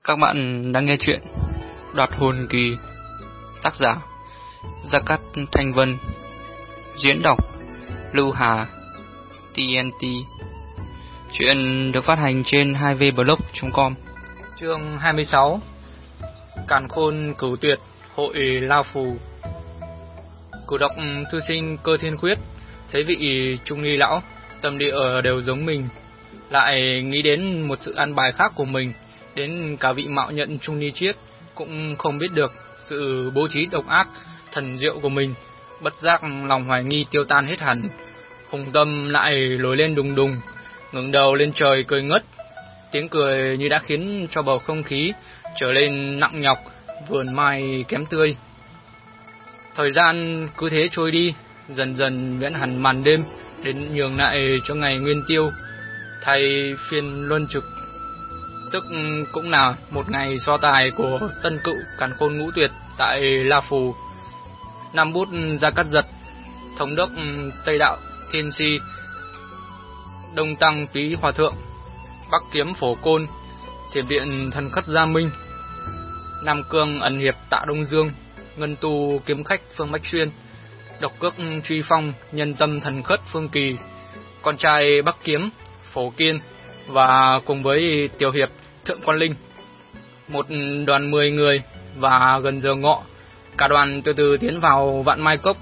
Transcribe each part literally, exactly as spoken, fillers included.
Các bạn đang nghe chuyện Đoạt hồn kỳ, tác giả Gia Cát Thanh Vân, diễn đọc Lưu Hà, tê en tê. Chuyện được phát hành trên hai v blog chấm com. Chương hai mươi sáu. Càn khôn cửu tuyệt hội lao phù. Cửu độc thư sinh Cơ Thiên Khuyết thấy vị trung ni lão tâm địa đều giống mình, lại nghĩ đến một sự an bài khác của mình, đến cả vị mạo nhận trung ni chiết cũng không biết được sự bố trí độc ác thần diệu của mình. Bất giác lòng hoài nghi tiêu tan hết hẳn, hùng tâm lại nổi lên đùng đùng, ngẩng đầu lên trời cười ngất. Tiếng cười như đã khiến cho bầu không khí trở lên nặng nhọc, vườn mai kém tươi. Thời gian cứ thế trôi đi, dần dần viễn hẳn màn đêm, đến nhường lại cho ngày nguyên tiêu thay phiên luân trực, tức cũng là một ngày so tài của tân cựu càn khôn ngũ tuyệt tại La Phù. Nam Bút Gia Cát Giật, thống đốc Tây Đạo Thiên Si, Đông Tăng Túy Hòa Thượng, Bắc Kiếm Phổ Côn, Thiểm Điện Thần Khất Gia Minh, Nam Cương Ẩn Hiệp Tạ Đông Dương, Ngân Tu Kiếm Khách Phương Bách Xuyên, Độc Cước Truy Phong Nhân Tâm Thần Khất Phương Kỳ, con trai Bắc Kiếm Phổ Kiên, và cùng với tiểu hiệp Thượng Quan Linh, một đoàn mười người. Và gần giờ ngọ, cả đoàn từ từ tiến vào Vạn Mai Cốc.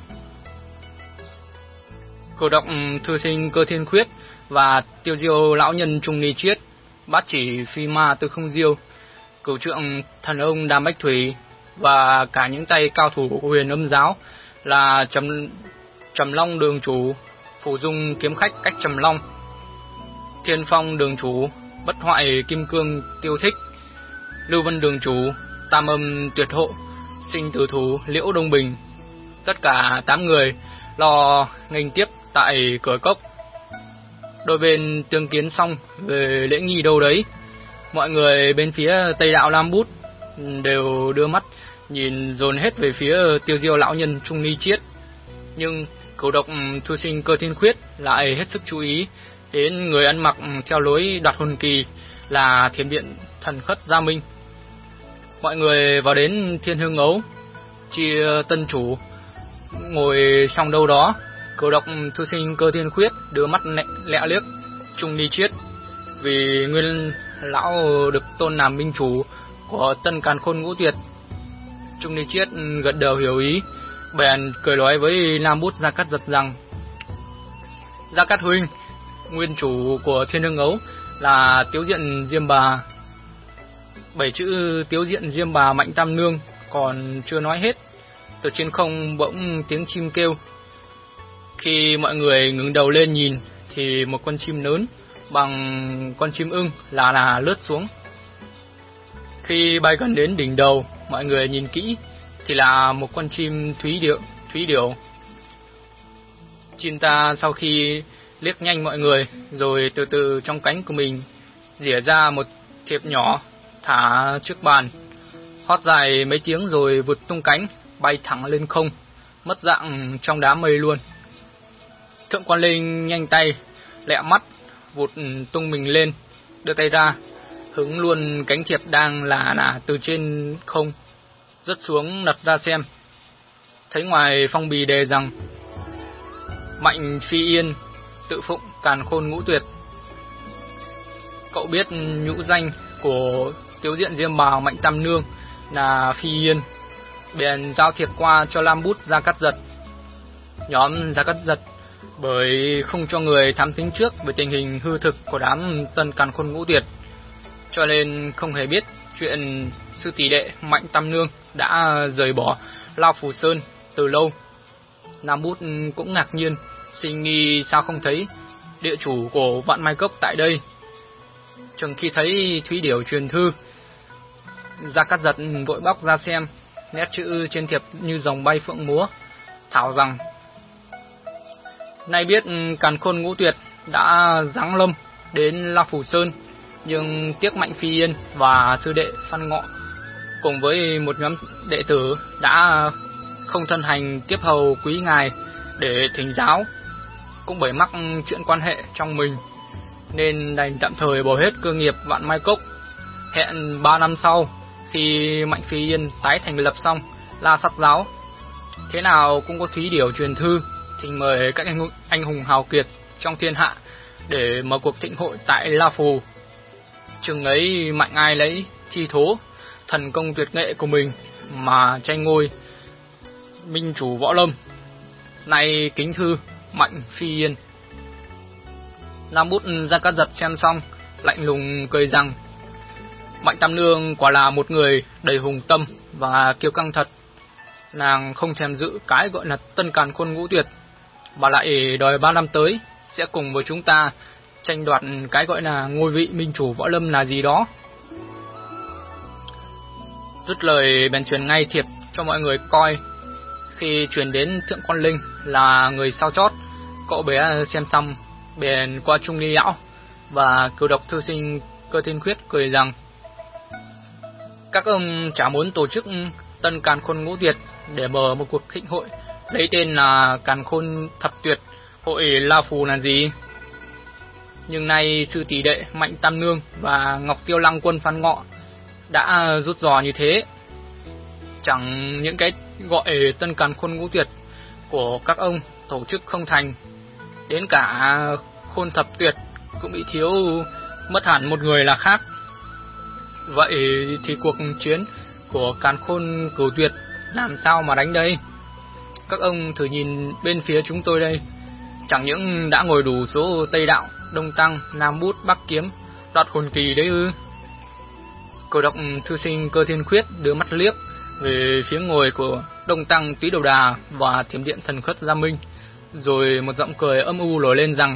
Cửu độc thư sinh Cơ Thiên Khuyết và tiêu diêu lão nhân Trung Ni Chiết, bát chỉ phi ma Tư Không Diêu, cửu trượng thần ông Đàm Bách Thủy, và cả những tay cao thủ của Huyền Âm Giáo là Trầm Trầm Long Đường Chủ, Phủ Dung Kiếm Khách Cách Trầm Long, Thiên Phong Đường Chủ, Bất Hoại Kim Cương Tiêu Thích, Lưu Vân Đường Chủ, Tam Âm Tuyệt Hộ, Sinh Tử Thủ Liễu Đông Bình. Tất cả tám người lo nghênh tiếp tại cửa cốc. Đôi bên tương kiến xong về lễ nghi đâu đấy, mọi người bên phía Tây Đạo Lam Bút đều đưa mắt nhìn dồn hết về phía tiêu diêu lão nhân Trung Ni Chiết. Nhưng cửu độc thư sinh Cơ Thiên Khuyết lại hết sức chú ý đến người ăn mặc theo lối đoạt hồn kỳ là Thiểm Điện Thần Khất Gia Minh. Mọi người vào đến Thiên Hương Ấu, chia tân chủ ngồi xong đâu đó. Cửu độc thư sinh Cơ Thiên Khuyết đưa mắt lẹ liếc Trung Ni Chiết, vì nguyên lão được tôn làm minh chủ của tân càn khôn ngũ tuyệt. Trung Ni Chiết gật đầu hiểu ý, bèn cười nói với Nam Bút Gia Cát Giật rằng: Gia Cát huynh, nguyên chủ của Thiên Hương Ấu là Tiếu Diện Diêm Bà. Bảy chữ Tiếu Diện Diêm Bà Mạnh Tam Nương còn chưa nói hết, từ trên không bỗng tiếng chim kêu. Khi mọi người ngẩng đầu lên nhìn thì một con chim lớn bằng con chim ưng là là lướt xuống. Khi bay gần đến đỉnh đầu, mọi người nhìn kỹ thì là một con chim thúy điệu, thúy điểu. Chim ta sau khi liếc nhanh mọi người, rồi từ từ trong cánh của mình rỉa ra một thiệp nhỏ, thả trước bàn, hót dài mấy tiếng rồi vụt tung cánh bay thẳng lên không, mất dạng trong đám mây luôn. Thượng Quan Linh nhanh tay lẹ mắt vụt tung mình lên, đưa tay ra hứng luôn cánh thiệp đang là là từ trên không rớt xuống, lật ra xem. Thấy ngoài phong bì đề rằng: Mạnh Phi Yên, tự phụng càn khôn ngũ tuyệt. Cậu biết nhũ danh của Tiếu Diện Diêm Bà Mạnh Tam Nương là Phi Yên, bèn giao thiệp qua cho Lam Bút Gia Cát Giật. Nhóm Gia Cát Giật bởi không cho người thám thính trước về tình hình hư thực của đám tân càn khôn ngũ tuyệt, cho nên không hề biết chuyện sư tỷ đệ Mạnh Tam Nương đã rời bỏ Lao Phù Sơn từ lâu. Nam Bút cũng ngạc nhiên, sinh nghi sao không thấy địa chủ của Vạn Mai Cốc tại đây. Chừng khi thấy thúy điểu truyền thư, Gia Cát Giật vội bóc ra xem, nét chữ trên thiệp như rồng bay phượng múa, thảo rằng: Nay biết càn khôn ngũ tuyệt đã giáng lâm đến La Phù Sơn, nhưng tiếc Mạnh Phi Yên và sư đệ Phan Ngọ cùng với một nhóm đệ tử đã không thân hành tiếp hầu quý ngài để thỉnh giáo. Cũng bởi mắc chuyện quan hệ trong mình, nên đành tạm thời bỏ hết cơ nghiệp Vạn Mai Cốc, Hẹn ba năm sau, khi Mạnh Phi Yên tái thành lập xong La Sát giáo, thế nào cũng có thúy điểu truyền thư trình mời các anh, anh hùng hào kiệt trong thiên hạ để mở cuộc thịnh hội tại La Phù. Chừng ấy Mạnh ai lấy thi thố thần công tuyệt nghệ của mình mà tranh ngôi minh chủ võ lâm. Nay kính thư Mạnh Phi Yên. Nam Bút Gia Cát Giật xem xong lạnh lùng cười rằng Mạnh Tam Nương quả là một người đầy hùng tâm và kiêu căng thật. Nàng không thèm giữ cái gọi là tân càn khôn ngũ tuyệt, mà lại đòi ba năm tới sẽ cùng với chúng ta tranh đoạt cái gọi là ngôi vị minh chủ võ lâm là gì đó. Dứt lời bèn truyền ngay thiệp cho mọi người coi. Khi truyền đến Thượng Quan Linh là người sau chót, cậu bé xem xong bèn qua Trung Ly Lão và Cửu Độc thư sinh Cơ Thiên Khuyết cười rằng các ông chả muốn tổ chức tân càn khôn ngũ tuyệt để mở một cuộc thịnh hội lấy tên là Càn Khôn Thập Tuyệt hội La Phù là gì. Nhưng nay sư tỷ đệ Mạnh Tam Nương và Ngọc Tiêu Lăng Quân Phan Ngọ đã rút giò như thế, chẳng những cái gọi tân càn khôn ngũ tuyệt của các ông tổ chức không thành, đến cả khôn thập tuyệt cũng bị thiếu mất hẳn một người là khác. Vậy thì cuộc chiến của càn khôn cửu tuyệt làm sao mà đánh đây? Các ông thử nhìn bên phía chúng tôi đây, chẳng những đã ngồi đủ số Tây Đạo, Đông Tăng, Nam Bút, Bắc Kiếm, Đoạt Hồn Kỳ đấy ư? Cửu Độc thư sinh Cơ Thiên Khuyết đưa mắt liếc về phía ngồi của Đông Tăng Túy Đầu Đà và Thiểm Điện Thần Khất Gia Minh, rồi một giọng cười âm u nổi lên rằng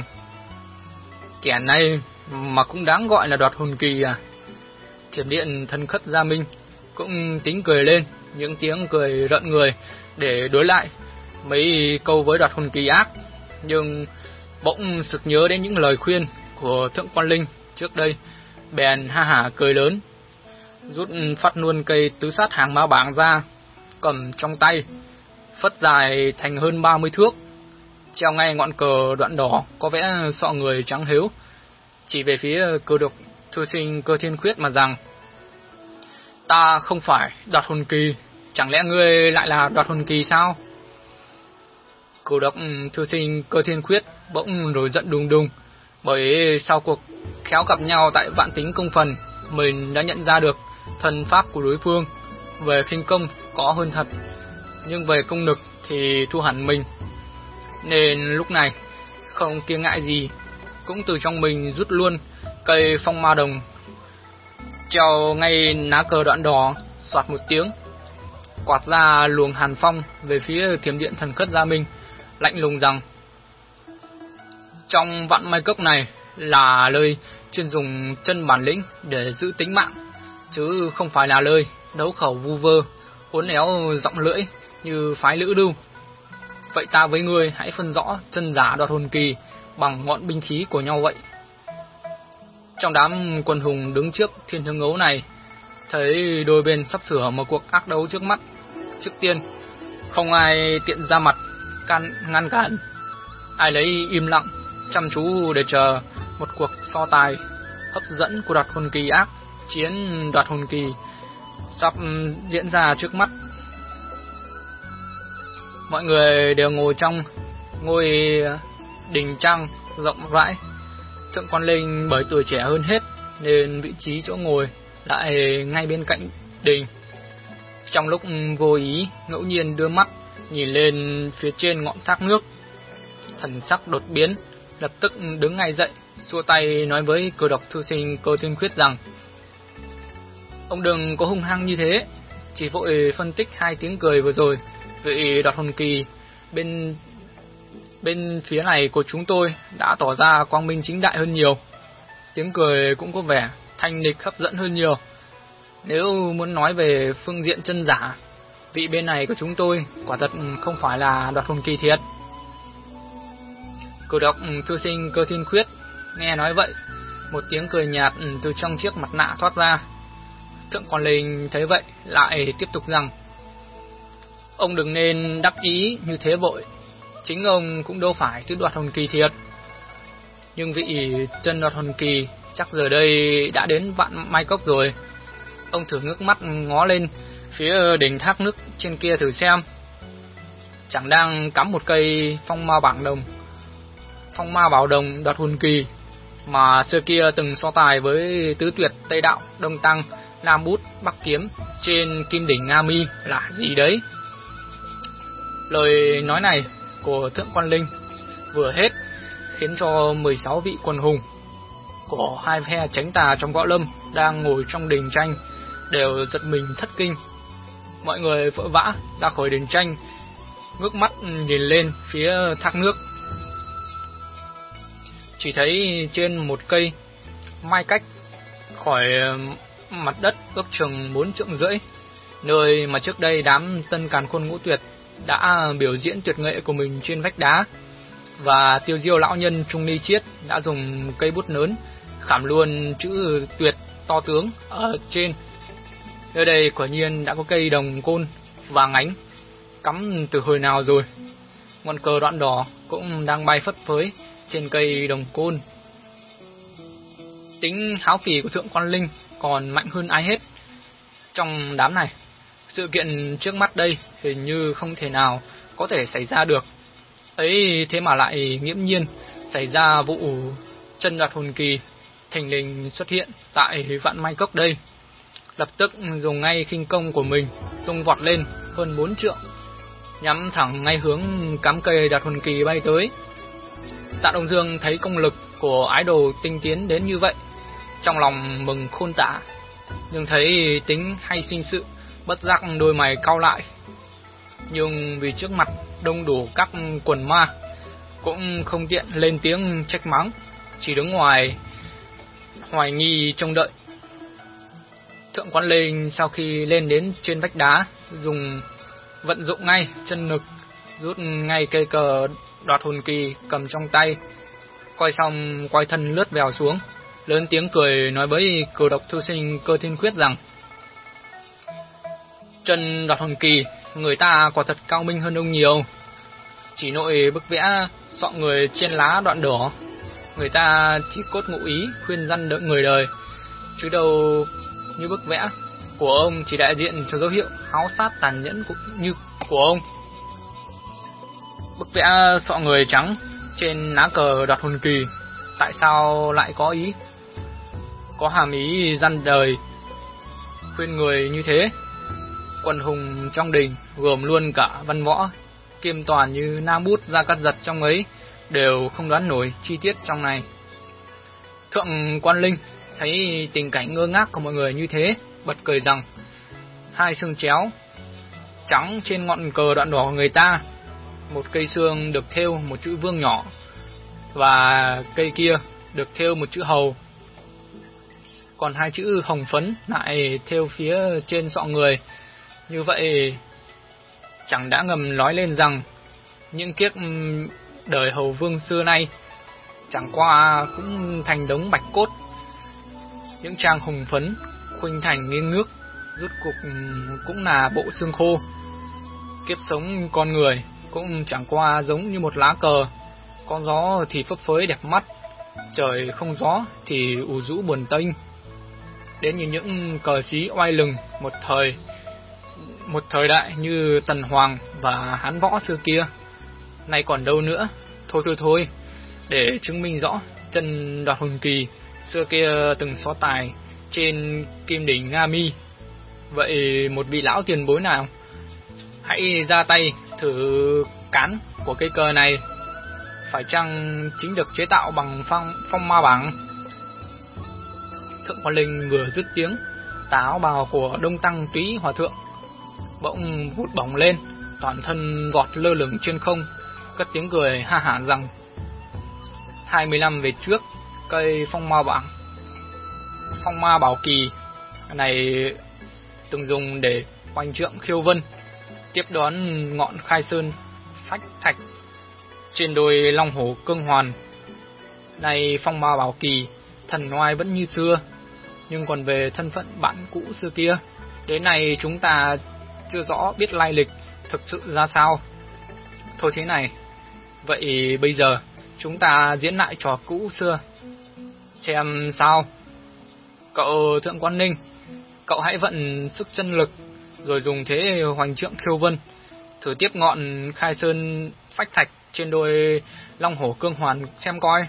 kẻ này mà cũng đáng gọi là Đoạt Hồn Kỳ à? Thiểm Điện Thần Khất Gia Minh cũng tính cười lên những tiếng cười rợn người để đối lại mấy câu với Đoạt Hồn Kỳ ác, nhưng bỗng sực nhớ đến những lời khuyên của Thượng Quan Linh trước đây, bèn ha hả cười lớn, rút phát luôn cây tứ sát hàng ma bảng ra, cầm trong tay, phất dài thành hơn ba mươi thước, treo ngay ngọn cờ đoạn đỏ có vẽ sọ người trắng hếu, chỉ về phía Cửu Độc thư sinh Cơ Thiên Khuyết mà rằng: ta không phải Đoạt Hồn Kỳ, chẳng lẽ ngươi lại là Đoạt Hồn Kỳ sao? Cửu Độc thư sinh Cơ Thiên Khuyết bỗng nổi giận đùng đùng, bởi sau cuộc khéo gặp nhau tại Vạn Tính Công Phần, mình đã nhận ra được thần pháp của đối phương. Về khinh công có hơn thật, nhưng về công lực thì thua hẳn mình, nên lúc này không kiêng ngại gì, cũng từ trong mình rút luôn cây phong ma đồng treo ngay lá cờ đoạn đỏ, xoạt một tiếng quạt ra luồng hàn phong về phía Thiểm Điện Thần Khất Gia Minh, lạnh lùng rằng: trong vạn mai cốc này là nơi chuyên dùng chân bản lĩnh để giữ tính mạng, chứ không phải là nơi đấu khẩu vu vơ, uốn éo giọng lưỡi như phái Lữ Lưu. Vậy ta với ngươi hãy phân rõ chân giả Đoạt Hồn Kỳ bằng ngọn binh khí của nhau vậy. Trong đám quân hùng đứng trước Thiên Hương Ấu này, thấy đôi bên sắp sửa một cuộc ác đấu trước mắt, trước tiên không ai tiện ra mặt can ngăn cản, ai lấy im lặng chăm chú để chờ một cuộc so tài hấp dẫn của Đoạt Hồn Kỳ ác chiến Đoạt Hồn Kỳ sắp diễn ra trước mắt. Mọi người đều ngồi trong ngôi đình trang rộng rãi. Thượng Quan Linh bởi tuổi trẻ hơn hết nên vị trí chỗ ngồi lại ngay bên cạnh đình. Trong lúc vô ý ngẫu nhiên đưa mắt nhìn lên phía trên ngọn thác nước, thần sắc đột biến, lập tức đứng ngay dậy, xua tay nói với Cửu Độc thư sinh Cơ Thiên Khuyết rằng: ông đừng có hung hăng như thế, chỉ vội phân tích hai tiếng cười vừa rồi. Vị Đoạt Hồn Kỳ bên bên phía này của chúng tôi đã tỏ ra quang minh chính đại hơn nhiều, tiếng cười cũng có vẻ thanh lịch hấp dẫn hơn nhiều. Nếu muốn nói về phương diện chân giả, vị bên này của chúng tôi quả thật không phải là Đoạt Hồn Kỳ thiệt. Cửu Độc thư sinh Cơ Thiên Khuyết nghe nói vậy, một tiếng cười nhạt từ trong chiếc mặt nạ thoát ra. Thượng Quan Linh thấy vậy lại tiếp tục rằng: ông đừng nên đắc ý như thế vội, chính ông cũng đâu phải thứ Đoạt Hồn Kỳ thiệt. Nhưng vị chân Đoạt Hồn Kỳ chắc giờ đây đã đến Vạn Mai Cốc rồi, Ông thử ngước mắt ngó lên phía đỉnh thác nước trên kia thử xem, chẳng đang cắm một cây phong ma bảng đồng, phong ma bảo đồng đoạt hồn kỳ mà xưa kia từng so tài với tứ tuyệt Tây Đạo, Đông Tăng, Nam Bút, Bắc Kiếm trên kim đỉnh Nga Mi là gì đấy. Lời nói này của Thượng Quan Linh vừa hết khiến cho mười sáu vị quần hùng của hai phe chánh tà trong võ lâm đang ngồi trong đình tranh đều giật mình thất kinh. Mọi người vội vã ra khỏi đình tranh, ngước mắt nhìn lên phía thác nước. Chỉ thấy trên một cây mai cách khỏi mặt đất ước chừng bốn trượng rưỡi, nơi mà trước đây đám Tân Càn Khôn Ngũ Tuyệt đã biểu diễn tuyệt nghệ của mình trên vách đá, và Tiêu Diêu lão nhân Trung Ly Chiết đã dùng cây bút lớn khảm luôn chữ tuyệt to tướng ở trên. Nơi đây quả nhiên đã có cây đồng côn vàng ánh cắm từ hồi nào rồi. Ngọn cờ đoạn đỏ cũng đang bay phất phới trên cây đồng côn. Tính háo kỳ của Thượng Quan Linh còn mạnh hơn ai hết. Trong đám này, sự kiện trước mắt đây hình như không thể nào có thể xảy ra được. Ấy thế mà lại nghiễm nhiên xảy ra vụ chân đoạt hồn kỳ thình lình xuất hiện tại Vạn Mai Cốc đây. Lập tức dùng ngay khinh công của mình tung vọt lên hơn bốn trượng, nhắm thẳng ngay hướng cắm cây đoạt hồn kỳ bay tới. Tạ Đông Dương thấy công lực của ái đồ tinh tiến đến như vậy, trong lòng mừng khôn tả, nhưng thấy tính hay sinh sự, bất giác đôi mày cau lại. Nhưng vì trước mặt đông đủ các quần ma, cũng không tiện lên tiếng trách mắng, chỉ đứng ngoài hoài nghi trông đợi. Thượng Quan Linh sau khi lên đến trên vách đá, dùng vận dụng ngay chân lực, rút ngay cây cờ đoạt hồn kỳ cầm trong tay, coi xong quay thân lướt vèo xuống, lớn tiếng cười nói với cửu độc thư sinh Cơ Thiên Khuyết rằng: chân đoạt hồn kỳ người ta quả thật cao minh hơn ông nhiều. Chỉ nội bức vẽ sọ người trên lá đoạn đỏ, người ta chỉ cốt ngụ ý khuyên răn đỡ người đời, chứ đâu như bức vẽ của ông chỉ đại diện cho dấu hiệu háo sát tàn nhẫn cũng như của ông. Bức vẽ sọ người trắng trên lá cờ đoạt hồn kỳ tại sao lại có ý có hàm ý răn đời khuyên người như thế? Quần hùng trong đình gồm luôn cả văn võ kiêm toàn như Nam Bút, Gia Cát Giật trong ấy đều không đoán nổi chi tiết trong này. Thượng Quan Linh thấy tình cảnh ngơ ngác của mọi người như thế, bật cười rằng: hai xương chéo trắng trên ngọn cờ đoạn đỏ của người ta, một cây xương được thêu một chữ vương nhỏ, và cây kia được thêu một chữ hầu, còn hai chữ hồng phấn lại thêu phía trên sọ người. Như vậy chẳng đã ngầm nói lên rằng những kiếp đời hầu vương xưa nay chẳng qua cũng thành đống bạch cốt, những trang hồng phấn khuynh thành nghiêng nước, rốt cuộc cũng là bộ xương khô. Kiếp sống con người cũng chẳng qua giống như một lá cờ, có gió thì phấp phới đẹp mắt, trời không gió thì ù rũ buồn tênh. Đến như những cờ xí oai lừng một thời một thời đại như Tần Hoàng và Hán Võ xưa kia, nay còn đâu nữa. Thôi thôi thôi, để chứng minh rõ chân đoạt hồn kỳ xưa kia từng so tài trên kim đỉnh Nga Mi, vậy một vị lão tiền bối nào hãy ra tay thử cán của cây cờ này phải chăng chính được chế tạo bằng phong, phong ma bảng. Thượng Quan Linh vừa dứt tiếng, tà áo bào của Đông Tăng Túy Hòa Thượng bỗng vút bổng lên, toàn thân vọt lơ lửng trên không, cất tiếng cười ha hả rằng: hai mươi năm về trước, cây phong ma bảng phong ma bảo kỳ này từng dùng để oanh trượng khiêu vân, tiếp đón ngọn khai sơn phách thạch trên đồi long hổ cương hoàn. Này phong ma bảo kỳ thần oai vẫn như xưa, nhưng còn về thân phận bạn cũ xưa kia, đến nay chúng ta chưa rõ biết lai lịch thực sự ra sao. Thôi thế này, vậy bây giờ chúng ta diễn lại trò cũ xưa xem sao. Cậu Thượng Quan Ninh, cậu hãy vận sức chân lực, rồi dùng thế hoành trượng khiêu vân, thử tiếp ngọn khai sơn phách thạch trên đôi long hổ cương hoàn xem coi.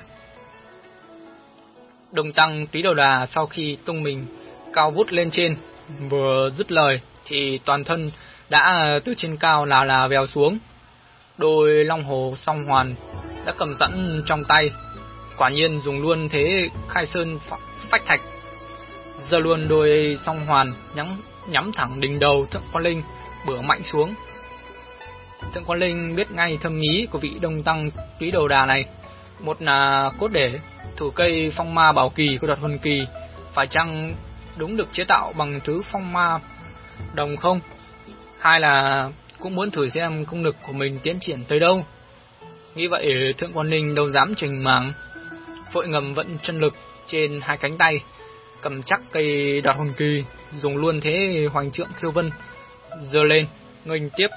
Đồng Tăng Túy Đầu Đà sau khi tung mình cao vút lên trên, vừa dứt lời thì toàn thân đã từ trên cao là là vèo xuống. Đôi long hổ song hoàn đã cầm sẵn trong tay, quả nhiên dùng luôn thế khai sơn phách thạch, giơ luôn đôi song hoàn nhắm nhắm thẳng đỉnh đầu Thượng Quan Linh bửa mạnh xuống. Thượng Quan Linh biết ngay thâm ý của vị Đông Tăng Túy Đầu Đà này, một là cốt để thủ cây phong ma bảo kỳ của Đoạt Hồn Kỳ phải chăng đúng được chế tạo bằng thứ phong ma đồng không, hai là cũng muốn thử xem công lực của mình tiến triển tới đâu. Nghĩ vậy Thượng Quan Linh đâu dám chình màng, vội ngầm vận chân lực trên hai cánh tay, cầm chắc cây Đoạt Hồn Kỳ, dùng luôn thế hoành trượng khiêu vân, giơ lên nghênh tiếp.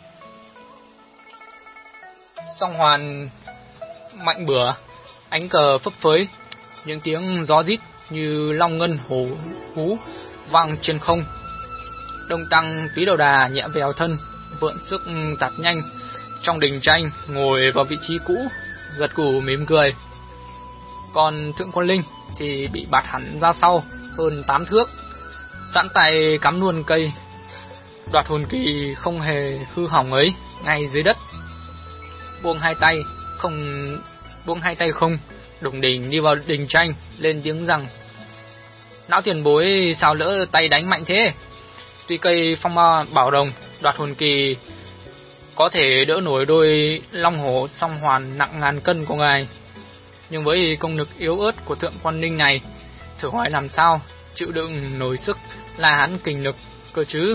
Song hoàn mạnh bữa, ánh cờ phấp phới, những tiếng gió rít như long ngân hổ hú vang trên không. Đông Tăng Túy Đầu Đà nhẹ vèo thân, vượn sức tạt nhanh trong đình tranh, ngồi vào vị trí cũ, gật gù mỉm cười. Còn Thượng Quan Linh thì bị bạt hẳn ra sau hơn tám thước, sẵn tay cắm luôn cây Đoạt Hồn Kỳ không hề hư hỏng ấy ngay dưới đất. Buông hai tay không buông hai tay không đủng đỉnh đi vào đình tranh, lên tiếng rằng: "Lão tiền bối sao lỡ tay đánh mạnh thế? Tuy cây phong ma bảo đồng Đoạt Hồn Kỳ có thể đỡ nổi đôi long hổ song hoàn nặng ngàn cân của ngài, nhưng với công lực yếu ớt của Thượng Quan Linh này, thử hỏi làm sao chịu đựng nổi sức là hán kình lực cơ chứ?"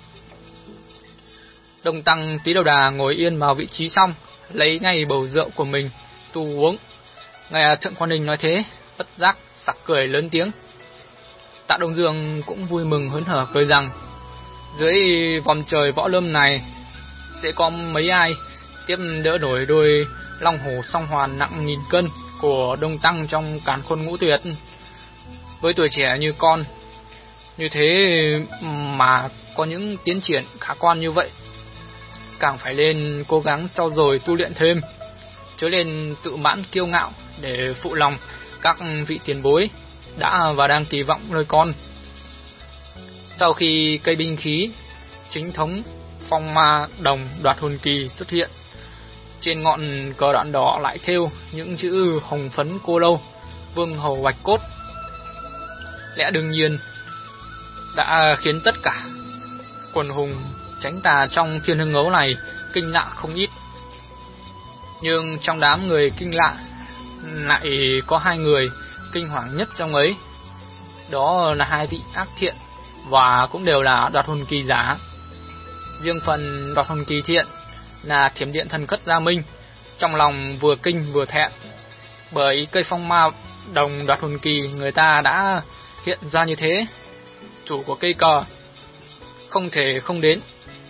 Đông Tăng Túy Đầu Đà ngồi yên vào vị trí xong, lấy ngay bầu rượu của mình tu uống. Nghe Thượng Quan Linh nói thế, bất giác sặc cười lớn tiếng. Tạ Đông Dương cũng vui mừng hớn hở cười rằng: dưới vòng trời võ lâm này sẽ có mấy ai tiếp đỡ nổi đôi long hổ song hoàn nặng nghìn cân của Đông Tăng trong càn khôn ngũ tuyệt. Với tuổi trẻ như con như thế mà có những tiến triển khả quan như vậy, càng phải lên cố gắng trau dồi tu luyện thêm, chớ lên tự mãn kiêu ngạo để phụ lòng các vị tiền bối đã và đang kỳ vọng nơi con. Sau khi cây binh khí chính thống phong ma đồng Đoạt Hồn Kỳ xuất hiện, trên ngọn cờ đoạn đỏ lại thêu những chữ hồng phấn cô lâu, vương hầu bạch cốt. Lẽ đương nhiên đã khiến tất cả quần hùng tránh tà trong phiên hương ấu này kinh lạ không ít. Nhưng trong đám người kinh lạ lại có hai người kinh hoàng nhất trong ấy, đó là hai vị ác thiện và cũng đều là Đoạt Hồn Kỳ giả. Riêng phần Đoạt Hồn Kỳ thiện là Thiểm Điện Thần Cất Gia Minh, trong lòng vừa kinh vừa thẹn, bởi cây phong ma đồng Đoạt Hồn Kỳ người ta đã hiện ra như thế, chủ của cây cờ không thể không đến.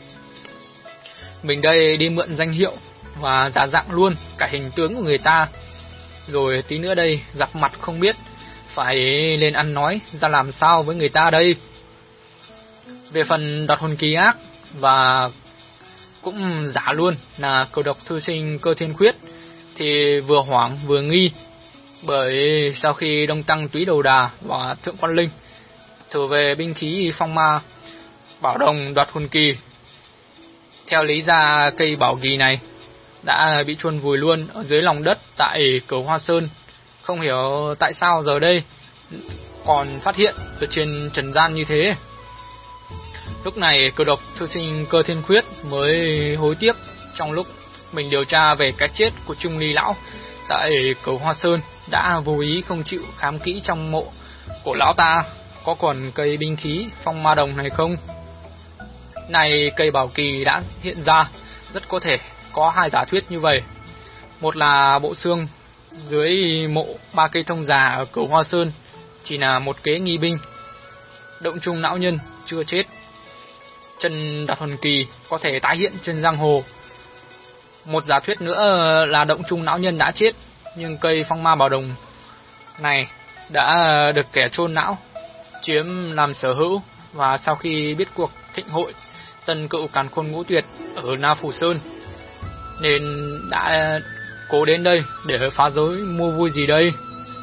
Mình đây đi mượn danh hiệu và giả dạng luôn cả hình tướng của người ta, rồi tí nữa đây gặp mặt không biết phải lên ăn nói ra làm sao với người ta đây. Về phần Đoạt Hồn Kỳ ác và cũng giả luôn là cầu độc thư sinh Cơ Thiên Khuyết thì vừa hoảng vừa nghi, bởi sau khi Đông Tăng Túy Đầu Đà và Thượng Quan Linh thử về binh khí phong ma bảo đồng Đoạt Hồn Kỳ, theo lý ra cây bảo kỳ này đã bị chôn vùi luôn ở dưới lòng đất tại Cửu Hoa Sơn, không hiểu tại sao giờ đây còn phát hiện ở trên trần gian như thế. Lúc này cầu độc thư sinh Cơ Thiên Khuyết mới hối tiếc, trong lúc mình điều tra về cái chết của Trung Ly lão tại Cửu Hoa Sơn đã vô ý không chịu khám kỹ trong mộ của lão ta có còn cây binh khí phong ma đồng này không. Này cây bảo kỳ đã hiện ra, rất có thể có hai giả thuyết như vậy. Một là bộ xương dưới mộ ba cây thông già ở Cửu Hoa Sơn chỉ là một kế nghi binh, động trung lão nhân chưa chết, chân Đoạt Hồn Kỳ có thể tái hiện trên giang hồ. Một giả thuyết nữa là động trung lão nhân đã chết, nhưng cây phong ma bảo đồng này đã được kẻ chôn não chiếm làm sở hữu và sau khi biết cuộc thịnh hội Tân Cựu Càn Khôn Ngũ Tuyệt ở Na Phủ Sơn nên đã cố đến đây để phá rối mua vui gì đây.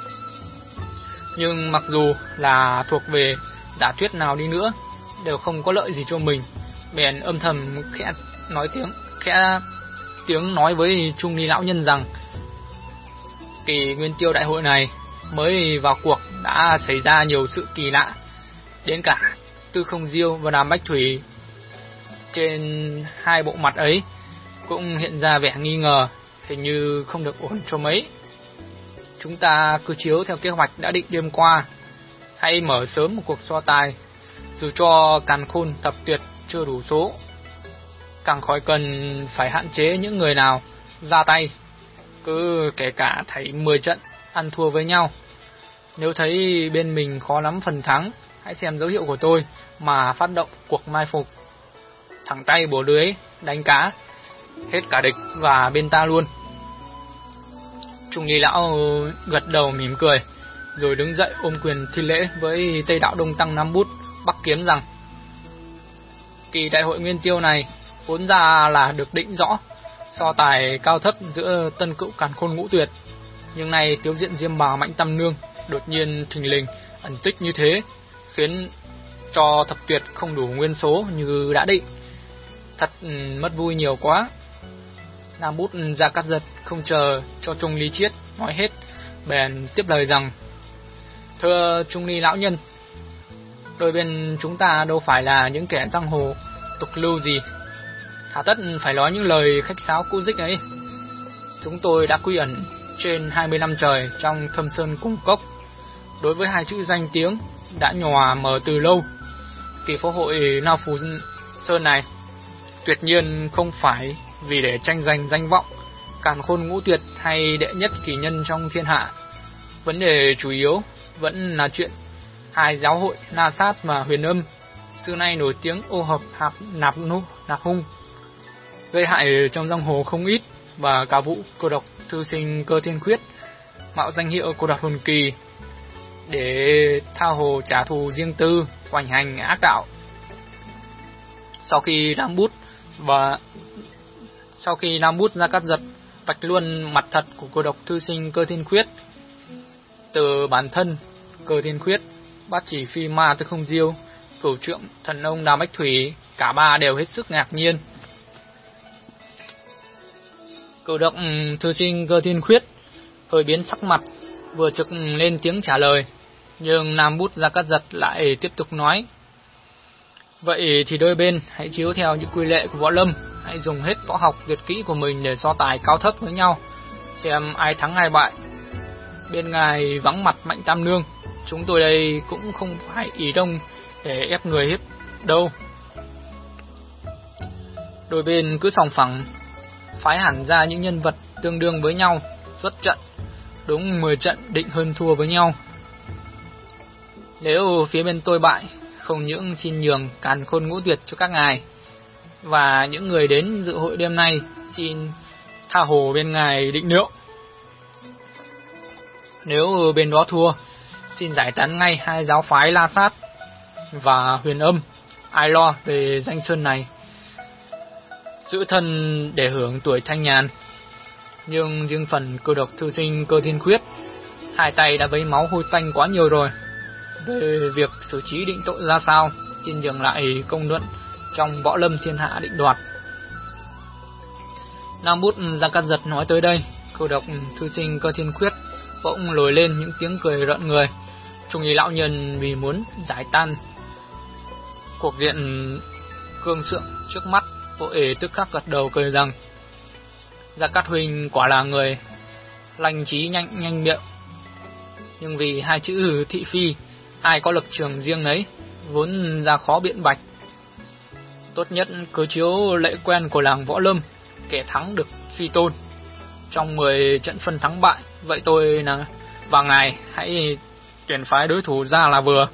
Nhưng mặc dù là thuộc về giả thuyết nào đi nữa đều không có lợi gì cho mình, bèn âm thầm khẽ nói tiếng khẽ tiếng nói với Trung Ly lão nhân rằng kỳ Nguyên Tiêu đại hội này mới vào cuộc đã xảy ra nhiều sự kỳ lạ, đến cả Tư Không Diêu và Đàm Bách Thủy trên hai bộ mặt ấy cũng hiện ra vẻ nghi ngờ, hình như không được ổn cho mấy. Chúng ta cứ chiếu theo kế hoạch đã định đêm qua, hãy mở sớm một cuộc so tài, dù cho Càn Khôn Thập Tuyệt chưa đủ số, càng khỏi cần phải hạn chế những người nào ra tay, cứ kể cả thảy mười trận ăn thua với nhau. Nếu thấy bên mình khó lắm phần thắng, hãy xem dấu hiệu của tôi mà phát động cuộc mai phục, thẳng tay bổ lưới đánh cá hết cả địch và bên ta luôn. Trung Ly lão gật đầu mỉm cười, rồi đứng dậy ôm quyền thi lễ với Tây Đạo Đông Tăng Nam Bút Bắc Kiếm rằng kỳ đại hội Nguyên Tiêu này vốn ra là được định rõ so tài cao thấp giữa Tân Cựu Càn Khôn Ngũ Tuyệt, nhưng nay Tiếu Diện Diêm Bà Mạnh Tam Nương đột nhiên thình lình ẩn tích như thế, khiến cho Thập Tuyệt không đủ nguyên số như đã định, thật mất vui nhiều quá. Nam Bút Gia Cát Giật không chờ cho Trung Ly Chiết nói hết, bèn tiếp lời rằng: thưa Trung Ly lão nhân, đôi bên chúng ta đâu phải là những kẻ giang hồ tục lưu gì, hà tất phải nói những lời khách sáo cũ dích ấy. Chúng tôi đã quy ẩn trên hai mươi năm trời trong Thâm Sơn Cung Cốc, đối với hai chữ danh tiếng đã nhòa mờ từ lâu. Kỳ phố hội Na Phủ Sơn này tuyệt nhiên không phải vì để tranh giành danh vọng Càn Khôn Ngũ Tuyệt hay đệ nhất kỳ nhân trong thiên hạ. Vấn đề chủ yếu vẫn là chuyện hai giáo hội Na Sát và Huyền Âm xưa nay nổi tiếng ô hợp hạp nạp nô nạp hung, gây hại trong giang hồ không ít, và cả vụ cô độc thư sinh Cơ Thiên Khuyết mạo danh hiệu cô độc hồn kỳ để tha hồ trả thù riêng tư, hoành hành ác đạo. Sau khi Nam Bút và sau khi Nam Bút Gia Cát Giật vạch luôn mặt thật của cô độc thư sinh Cơ Thiên Khuyết, từ bản thân Cơ Thiên Khuyết, Bát Chỉ Phi Ma Tư Không Diêu, Cửu Trượng Thần Ông Đàm Bách Thủy, cả ba đều hết sức ngạc nhiên. Cô độc thư sinh Cơ Thiên Khuyết hơi biến sắc mặt, vừa trực lên tiếng trả lời, nhưng Nam Bút Gia Cát Giật lại tiếp tục nói: vậy thì đôi bên hãy chiếu theo những quy lệ của võ lâm, hãy dùng hết võ học tuyệt kỹ của mình để so tài cao thấp với nhau, xem ai thắng ai bại. Bên ngài vắng mặt Mạnh Tam Nương, chúng tôi đây cũng không phải ý đông để ép người hết đâu. Đôi bên cứ sòng phẳng phái hẳn ra những nhân vật tương đương với nhau xuất trận, đúng mười trận định hơn thua với nhau. Nếu phía bên tôi bại, không những xin nhường Càn Khôn Ngũ Tuyệt cho các ngài, và những người đến dự hội đêm nay xin tha hồ bên ngài định liệu. Nếu bên đó thua, xin giải tán ngay hai giáo phái La Sát và Huyền Âm, ai lo về danh sơn này, giữ thân để hưởng tuổi thanh nhàn. Nhưng riêng phần cô độc thư sinh Cơ Thiên Khuyết, hai tay đã vấy máu hôi tanh quá nhiều rồi. Về việc xử trí định tội ra sao, xin nhường lại công luận trong võ lâm thiên hạ định đoạt. Nam Bút Gia Cát Giật nói tới đây, cô độc thư sinh Cơ Thiên Khuyết bỗng lồi lên những tiếng cười rợn người. Trung Ly lão nhân vì muốn giải tan cuộc diện cương sượng trước mắt, vội tức khắc gật đầu cười rằng: Gia Cát huynh quả là người lanh trí nhanh nhanh miệng, nhưng vì hai chữ thị phi, ai có lập trường riêng nấy, vốn ra khó biện bạch. Tốt nhất cứ chiếu lệ quen của làng võ lâm, kẻ thắng được suy tôn trong mười trận phân thắng bại. Vậy tôi là và ngài hãy tuyển phái đối thủ ra là vừa.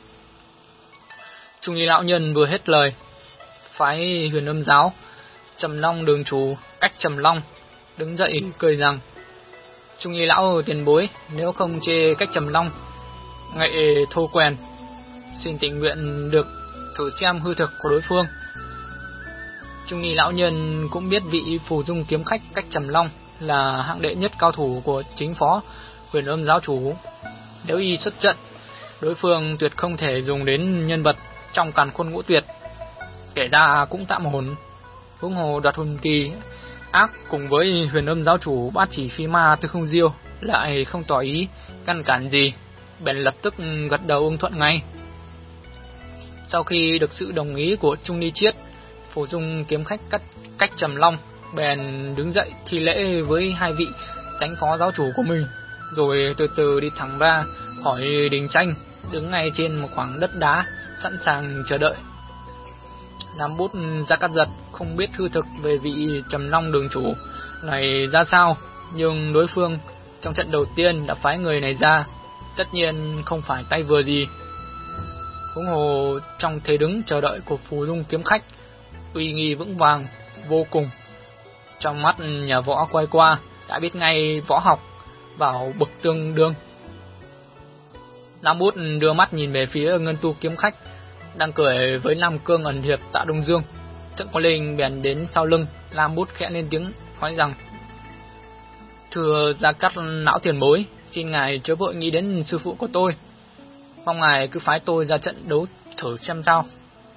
Trung Ly lão nhân vừa hết lời, phái Huyền Âm giáo Trầm Long đường chủ Cách Trầm Long đứng dậy cười rằng: Trung Ly lão tiền bối, nếu không chê Cách Trầm Long nghệ thô quèn, xin tình nguyện được thử xem hư thực của đối phương. Trung Ni lão nhân cũng biết vị phù dung kiếm khách Cách Trầm Long là hạng đệ nhất cao thủ của chính phó Huyền Âm giáo chủ. Nếu y xuất trận, đối phương tuyệt không thể dùng đến nhân vật trong Càn Khôn Ngũ Tuyệt, kể ra cũng tạm ổn. Huống hồ Đoạt Hồn Kỳ ác cùng với Huyền Âm giáo chủ Bát Chỉ Phi Ma Tư Không Diêu lại không tỏ ý ngăn cản gì, bèn lập tức gật đầu ưng thuận ngay. Sau khi được sự đồng ý của Trung Ni Chiết, phù dung kiếm khách Cách, Cách Trầm Long bèn đứng dậy thi lễ với hai vị chánh phó giáo chủ của mình, rồi từ từ đi thẳng ra khỏi đình tranh, đứng ngay trên một khoảng đất đá sẵn sàng chờ đợi. Nam Bút Gia Cát Giật không biết hư thực về vị Trầm Long đường chủ này ra sao, nhưng đối phương trong trận đầu tiên đã phái người này ra, tất nhiên không phải tay vừa gì. Huống hồ trong thế đứng chờ đợi của phù dung kiếm khách, uy nghi vững vàng vô cùng. Trong mắt nhà võ quay qua đã biết ngay võ học vào bậc tương đương. Nam Bút đưa mắt nhìn về phía Ngân Tu kiếm khách đang cười với Nam Cương ẩn hiệp Tạ Đông Dương. Thượng Quan Linh bèn đến sau lưng Nam Bút khẽ lên tiếng nói rằng: "Thưa Gia Cát lão tiền bối, xin ngài chớ vội nghĩ đến sư phụ của tôi, mong ngài cứ phái tôi ra trận đấu thử xem sao."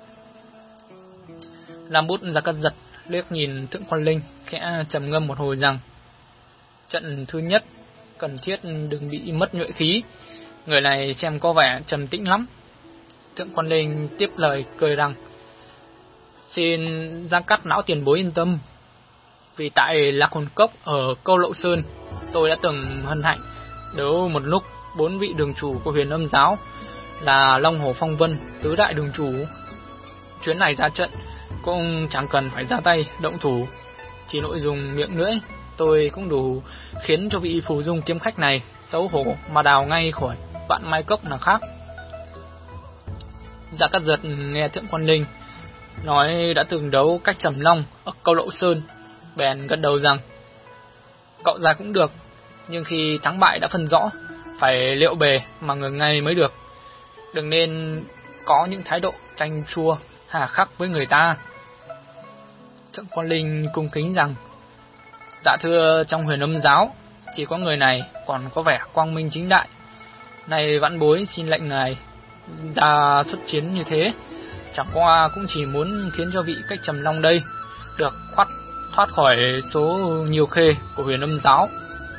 Nam Bút Gia Cát Giật liếc nhìn Thượng Quan Linh, khẽ trầm ngâm một hồi rằng: "Trận thứ nhất cần thiết đừng bị mất nhuệ khí, người này xem có vẻ trầm tĩnh lắm." Thượng Quan Linh tiếp lời cười rằng: "Xin Gia Cát lão tiền bối yên tâm, vì tại Lạc Hồn Cốc ở Câu Lậu Sơn, tôi đã từng hân hạnh đấu một lúc bốn vị đường chủ của Huyền Âm giáo là Long Hổ Phong Vân, tứ đại đường chủ. Chuyến này ra trận cũng chẳng cần phải ra tay động thủ, chỉ nội dùng miệng lưỡi tôi cũng đủ khiến cho vị phù dung kiếm khách này xấu hổ mà đào ngay khỏi Vạn Mai Cốc là khác." Gia Cát Giật nghe Thượng Quan Linh nói đã từng đấu Cách Trầm Long ở Câu Lậu Sơn, bèn gật đầu rằng: "Cậu ra cũng được, nhưng khi thắng bại đã phân rõ, phải liệu bề mà ngừng ngay mới được. Đừng nên có những thái độ chanh chua hà khắc với người ta." Thượng Quan Linh cung kính rằng: "Dạ thưa, trong Huyền Âm giáo chỉ có người này còn có vẻ quang minh chính đại. Này vãn bối xin lệnh ngài ra xuất chiến như thế, chẳng qua cũng chỉ muốn khiến cho vị Cách Trầm Long đây được thoát thoát khỏi số nhiều khê của Huyền Âm giáo."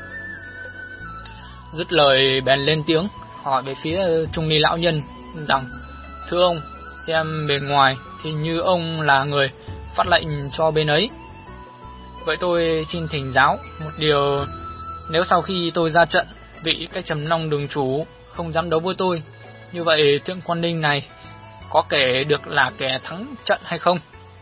Dứt lời bèn lên tiếng hỏi về phía Trung Ni lão nhân rằng: "Thưa ông, xem bề ngoài thì như ông là người phát lệnh cho bên ấy. Vậy tôi xin thỉnh giáo một điều, nếu sau khi tôi ra trận, vị Cách Trầm Long đường chủ không dám đấu với tôi, như vậy Thượng Quan Linh này có kể được là kẻ thắng trận hay không?"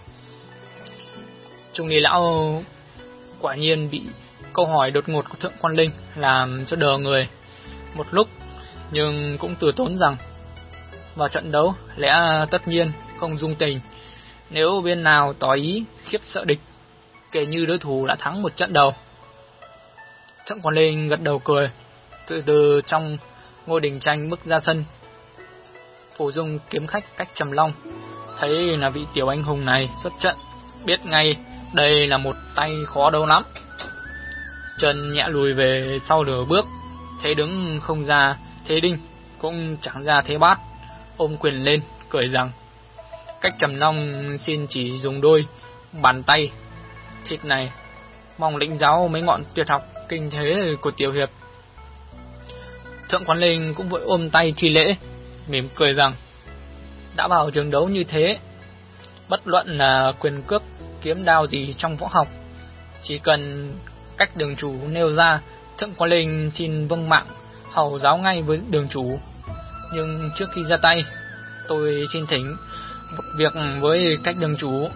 Trung Ni lão quả nhiên bị câu hỏi đột ngột của Thượng Quan Linh làm cho đờ người một lúc, nhưng cũng từ tốn rằng: "Vào trận đấu lẽ tất nhiên không dung tình, nếu bên nào tỏ ý khiếp sợ địch, kể như đối thủ đã thắng một trận đầu." Thượng Quan Linh gật đầu cười, từ từ trong ngôi đình tranh bước ra sân. Phù dung kiếm khách Cách Trầm Long thấy là vị tiểu anh hùng này xuất trận, biết ngay đây là một tay khó đấu lắm. Chân nhẹ lùi về sau nửa bước, thế đứng không ra thế đinh, cũng chẳng ra thế bát, ôm quyền lên cười rằng: "Cách Trầm Long xin chỉ dùng đôi bàn tay thịt này, mong lĩnh giáo mấy ngọn tuyệt học kinh thế của tiểu hiệp." Thượng Quan Linh cũng vội ôm tay thi lễ, mỉm cười rằng: "Đã vào trường đấu như thế, bất luận là quyền cước kiếm đao gì trong võ học, chỉ cần cách đường chủ nêu ra, Thượng Quan Linh xin vâng mạng hầu giáo ngay với đường chủ. Nhưng trước khi ra tay, tôi xin thỉnh một việc với cách đường chủ."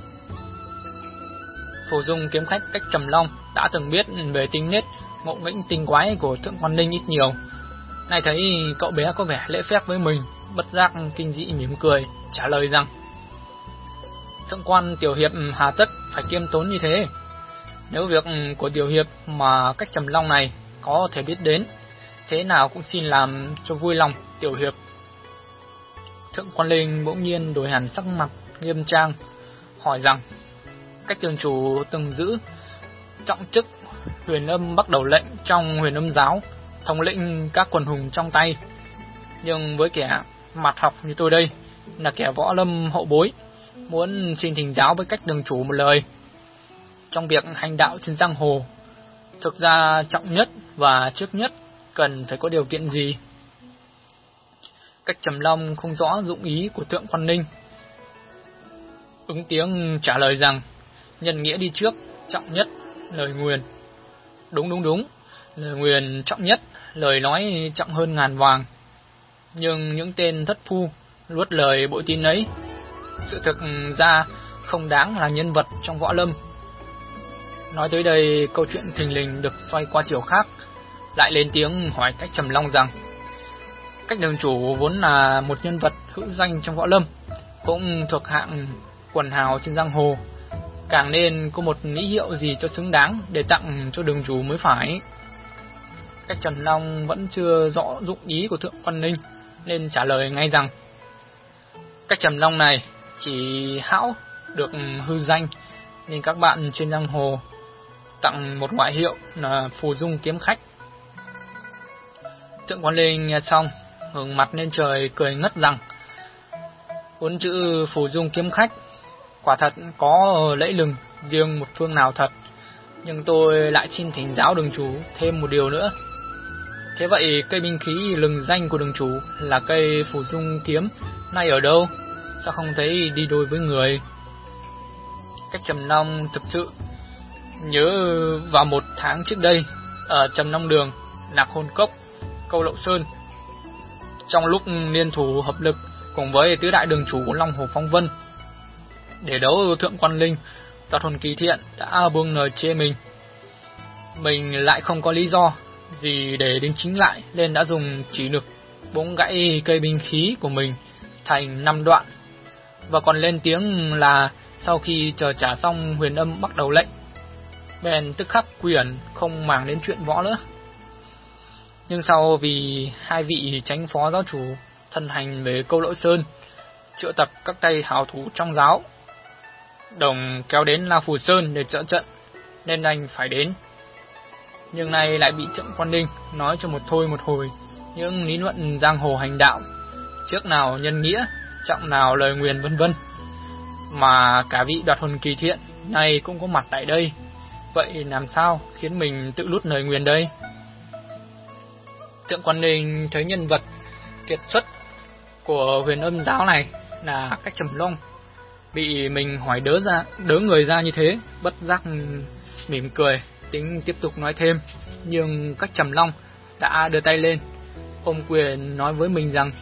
Phù dung kiếm khách Cách Trầm Long đã từng biết về tính nết ngộ nghĩnh tinh quái của Thượng Quan Linh ít nhiều, nay thấy cậu bé có vẻ lễ phép với mình, bất giác kinh dị mỉm cười trả lời rằng: "Thượng quan tiểu hiệp hà tất phải kiêm tốn như thế. Nếu việc của tiểu hiệp mà Cách Trầm Long này có thể biết đến, thế nào cũng xin làm cho vui lòng tiểu hiệp." Thượng quan Linh bỗng nhiên đổi hẳn sắc mặt nghiêm trang, hỏi rằng Cách đường chủ từng giữ trọng chức Huyền Âm Bắc Đầu Lệnh trong Huyền Âm giáo, thống lĩnh các quần hùng trong tay. Nhưng với kẻ mặt học như tôi đây, là kẻ võ lâm hậu bối, muốn xin thỉnh giáo với Cách đường chủ một lời. Trong việc hành đạo trên giang hồ, thực ra trọng nhất và trước nhất cần phải có điều kiện gì? Cách Trầm Long không rõ dụng ý của Thượng quan Ninh, ứng tiếng trả lời rằng nhân nghĩa đi trước, trọng nhất lời nguyền. Đúng đúng đúng, lời nguyền trọng nhất, lời nói trọng hơn ngàn vàng. Nhưng những tên thất phu luốt lời bội tin ấy, sự thực ra không đáng là nhân vật trong võ lâm. Nói tới đây, câu chuyện thình lình được xoay qua chiều khác, lại lên tiếng hỏi Cách Trầm Long rằng Cách đường chủ vốn là một nhân vật hữu danh trong võ lâm, cũng thuộc hạng quần hào trên giang hồ, càng nên có một mỹ hiệu gì cho xứng đáng để tặng cho đường chủ mới phải. Cách Trầm Long vẫn chưa rõ dụng ý của Thượng quan Ninh, nên trả lời ngay rằng Cách Trầm Long này chỉ hão được hư danh, nên các bạn trên giang hồ tặng một ngoại hiệu là Phù Dung Kiếm Khách. Thượng quan Ninh nghe xong, ngẩng mặt lên trời cười ngất rằng bốn chữ Phù Dung Kiếm Khách quả thật có lẫy lừng riêng một phương nào thật, nhưng tôi lại xin thỉnh giáo đường chủ thêm một điều nữa. Thế vậy cây binh khí lừng danh của đường chủ là cây Phù Dung Kiếm nay ở đâu? Sao không thấy đi đôi với người? Cách Trầm Long thực sự nhớ vào một tháng trước đây, ở Trầm Long Đường, Lạc Hồn Cốc, Câu Lậu Sơn, trong lúc liên thủ hợp lực cùng với tứ đại đường chủ Long Hồ Phong Vân để đấu Thượng quan Linh, Đoạt Hồn Kỳ Thiện đã buông lời chê mình. Mình lại không có lý do gì để đính chính lại, nên đã dùng chỉ lực bỗng gãy cây binh khí của mình thành năm đoạn, và còn lên tiếng là sau khi chờ trả xong Huyền Âm Bắc Đầu Lệnh, bèn tức khắc quy ẩn, không màng đến chuyện võ nữa. Nhưng sau vì hai vị chánh phó giáo chủ thân hành về Câu Lỗ Sơn, triệu tập các tay hảo thủ trong giáo, đồng kéo đến La Phù Sơn để trợ trận, nên đành phải đến. Nhưng nay lại bị Thượng quan Ninh nói cho một thôi một hồi những lý luận giang hồ hành đạo, trước nào nhân nghĩa, trọng nào lời nguyền vân vân, mà cả vị Đoạt Hồn Kỳ Thiện này cũng có mặt tại đây. Vậy làm sao khiến mình tự lút lời nguyền đây? Thượng quan Ninh thấy nhân vật kiệt xuất của Huyền Âm giáo này là Cách Trầm Long bị mình hỏi đớ ra đớ người ra như thế, bất giác mỉm cười, tính tiếp tục nói thêm. Nhưng Cách Trầm Long đã đưa tay lên ôm quyền nói với mình rằng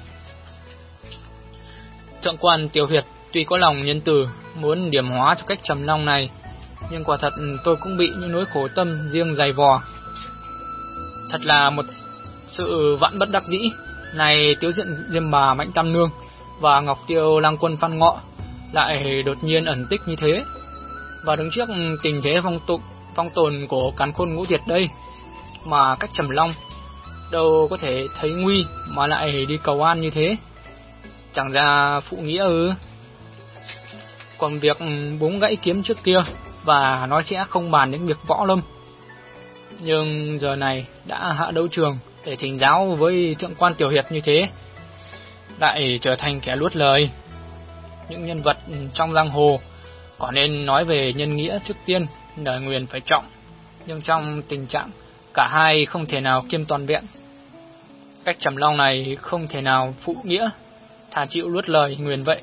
Thượng quan Tiểu Huyệt tuy có lòng nhân từ muốn điểm hóa cho Cách Trầm Long này, nhưng quả thật tôi cũng bị những nỗi khổ tâm riêng dày vò. Thật là một sự vạn bất đắc dĩ. Này Tiếu Diện Diêm Bà Mạnh Tam Nương và Ngọc Tiêu Lang Quân Phan Ngọ lại đột nhiên ẩn tích như thế, và đứng trước tình thế phong tục phong tồn của Càn Khôn Ngũ Tuyệt đây, mà Cách Trầm Long đâu có thể thấy nguy mà lại đi cầu an như thế, chẳng ra phụ nghĩa ư? Còn việc búng gãy kiếm trước kia và nói sẽ không bàn đến việc võ lâm, nhưng giờ này đã hạ đấu trường để thỉnh giáo với Thượng quan Tiểu Hiệp như thế, lại trở thành kẻ luốt lời. Những nhân vật trong giang hồ có nên nói về nhân nghĩa trước tiên, lời nguyền phải trọng, nhưng trong tình trạng cả hai không thể nào kiêm toàn vẹn. Cách Trầm Long này không thể nào phụ nghĩa, thà chịu luốt lời nguyền vậy.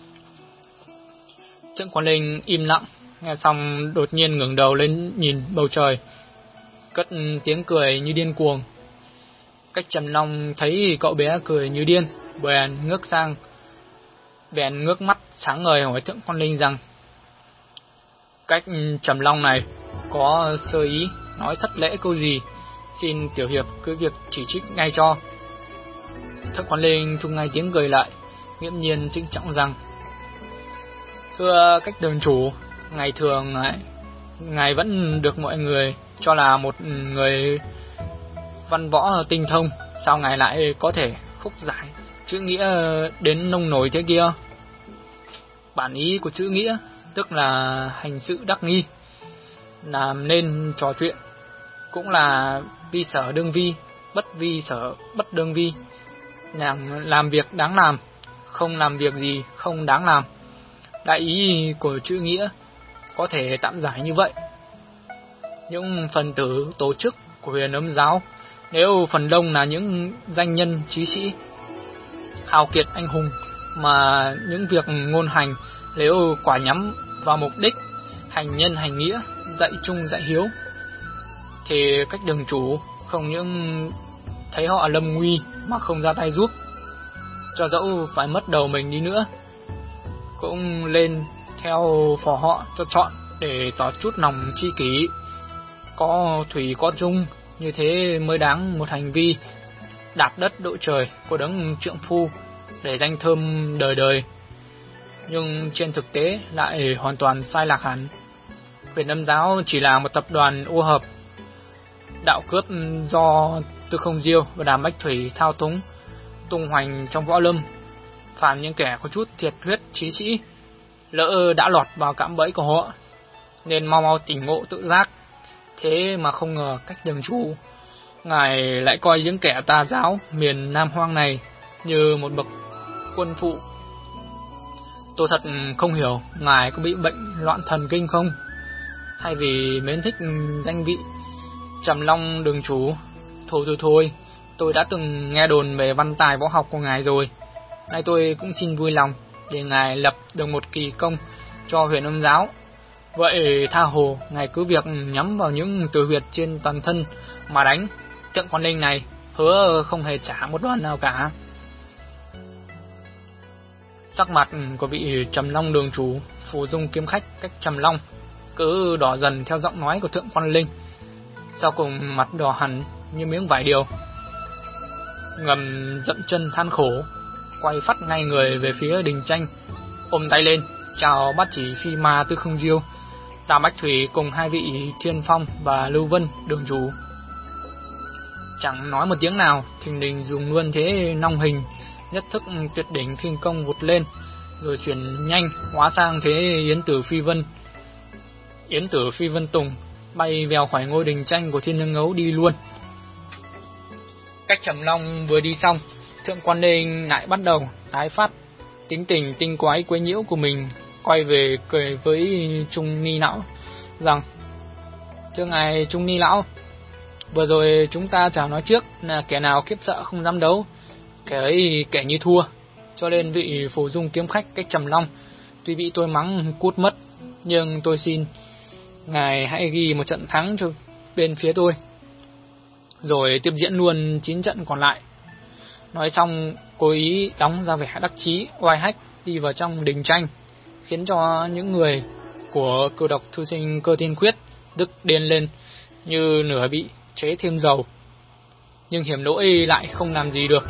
Thượng quan Linh im lặng, nghe xong đột nhiên ngẩng đầu lên nhìn bầu trời, cất tiếng cười như điên cuồng. Cách Trầm Long thấy cậu bé cười như điên, bèn ngước sang, bèn ngước mắt sáng ngời hỏi Thượng quan Linh rằng Cách Trầm Long này có sơ ý nói thất lễ câu gì, xin Tiểu Hiệp cứ việc chỉ trích ngay cho. Thượng quan Linh chung ngay tiếng cười lại, nghiễm nhiên trịnh trọng rằng thưa Cách đường chủ, ngày thường ngài vẫn được mọi người cho là một người văn võ tinh thông, sao ngài lại có thể khúc giải chữ nghĩa đến nông nổi thế kia. Bản ý của chữ nghĩa tức là hành sự đắc nghi, làm nên trò chuyện, cũng là vi sở đương vi, bất vi sở bất đương vi, làm, làm việc đáng làm, không làm việc gì không đáng làm. Đại ý của chữ nghĩa có thể tạm giải như vậy. Những phần tử tổ chức của Huyền Âm giáo, nếu phần đông là những danh nhân trí sĩ hào kiệt anh hùng, mà những việc ngôn hành nếu quả nhắm vào mục đích hành nhân hành nghĩa, dạy trung dạy hiếu, thì cách đường chủ không những thấy họ lâm nguy mà không ra tay giúp, cho dẫu phải mất đầu mình đi nữa cũng lên theo phò họ cho chọn, để tỏ chút lòng tri kỷ. Có thủy có dung, như thế mới đáng một hành vi đạp đất độ trời của đấng trượng phu, để danh thơm đời đời. Nhưng trên thực tế lại hoàn toàn sai lạc hẳn. Huyền Âm giáo chỉ là một tập đoàn ô hợp, đạo cướp do Tư Không Diêu và Đàm Bách Thủy thao túng, tung hoành trong võ lâm. Phàm những kẻ có chút thiệt huyết trí sĩ, lỡ đã lọt vào cạm bẫy của họ, nên mau mau tỉnh ngộ tự giác. Thế mà không ngờ cách đường chủ, ngài lại coi những kẻ tà giáo miền Nam Hoang này như một bậc quân phụ. Tôi thật không hiểu ngài có bị bệnh loạn thần kinh không, hay vì mến thích danh vị Trầm Long đường chủ. Thôi thôi thôi, tôi đã từng nghe đồn về văn tài võ học của ngài rồi. Nay tôi cũng xin vui lòng để ngài lập được một kỳ công cho Huyền Âm giáo. Vậy tha hồ ngài cứ việc nhắm vào những tử huyệt trên toàn thân mà đánh. Thượng Quan Linh này hứa không hề trả một đòn nào cả. Sắc mặt của vị Trầm Long đường chủ, phù dung kiếm khách cách Trầm Long, cứ đỏ dần theo giọng nói của Thượng Quan Linh. Sau cùng mặt đỏ hẳn như miếng vải điều, ngầm dậm chân than khổ, quay phắt ngay người về phía Đình Tranh, ôm tay lên chào bát chỉ phi ma Tư Không Diêu, Đàm Bách Thủy cùng hai vị Thiên Phong và Lưu Vân đường chủ. Chẳng nói một tiếng nào, thình lình dùng luôn thế nong hình nhất thức tuyệt đỉnh khinh công vụt lên, rồi chuyển nhanh hóa sang thế Yến Tử Phi Vân. Yến Tử Phi Vân Tùng bay vèo khỏi ngôi Đình Tranh của Thiên Nương Ngấu đi luôn. Cách Trầm Long vừa đi xong, Thượng Quan Linh lại bắt đầu tái phát tính tình tinh quái quấy nhiễu của mình, quay về cười với Trung Ni lão rằng: thưa ngài Trung Ni lão, vừa rồi chúng ta chả nói trước là kẻ nào kiếp sợ không dám đấu, kẻ ấy kẻ như thua, cho nên vị phù dung kiếm khách cách Trầm Long tuy bị tôi mắng cút mất, nhưng tôi xin ngài hãy ghi một trận thắng cho bên phía tôi, rồi tiếp diễn luôn chín trận còn lại. Nói xong, cố ý đóng ra vẻ đắc chí oai hách đi vào trong Đình Tranh, khiến cho những người của Cửu Độc Thư Sinh Cơ Thiên Quyết tức điên lên như nửa bị chế thêm dầu. Nhưng hiểm nỗi lại không làm gì được.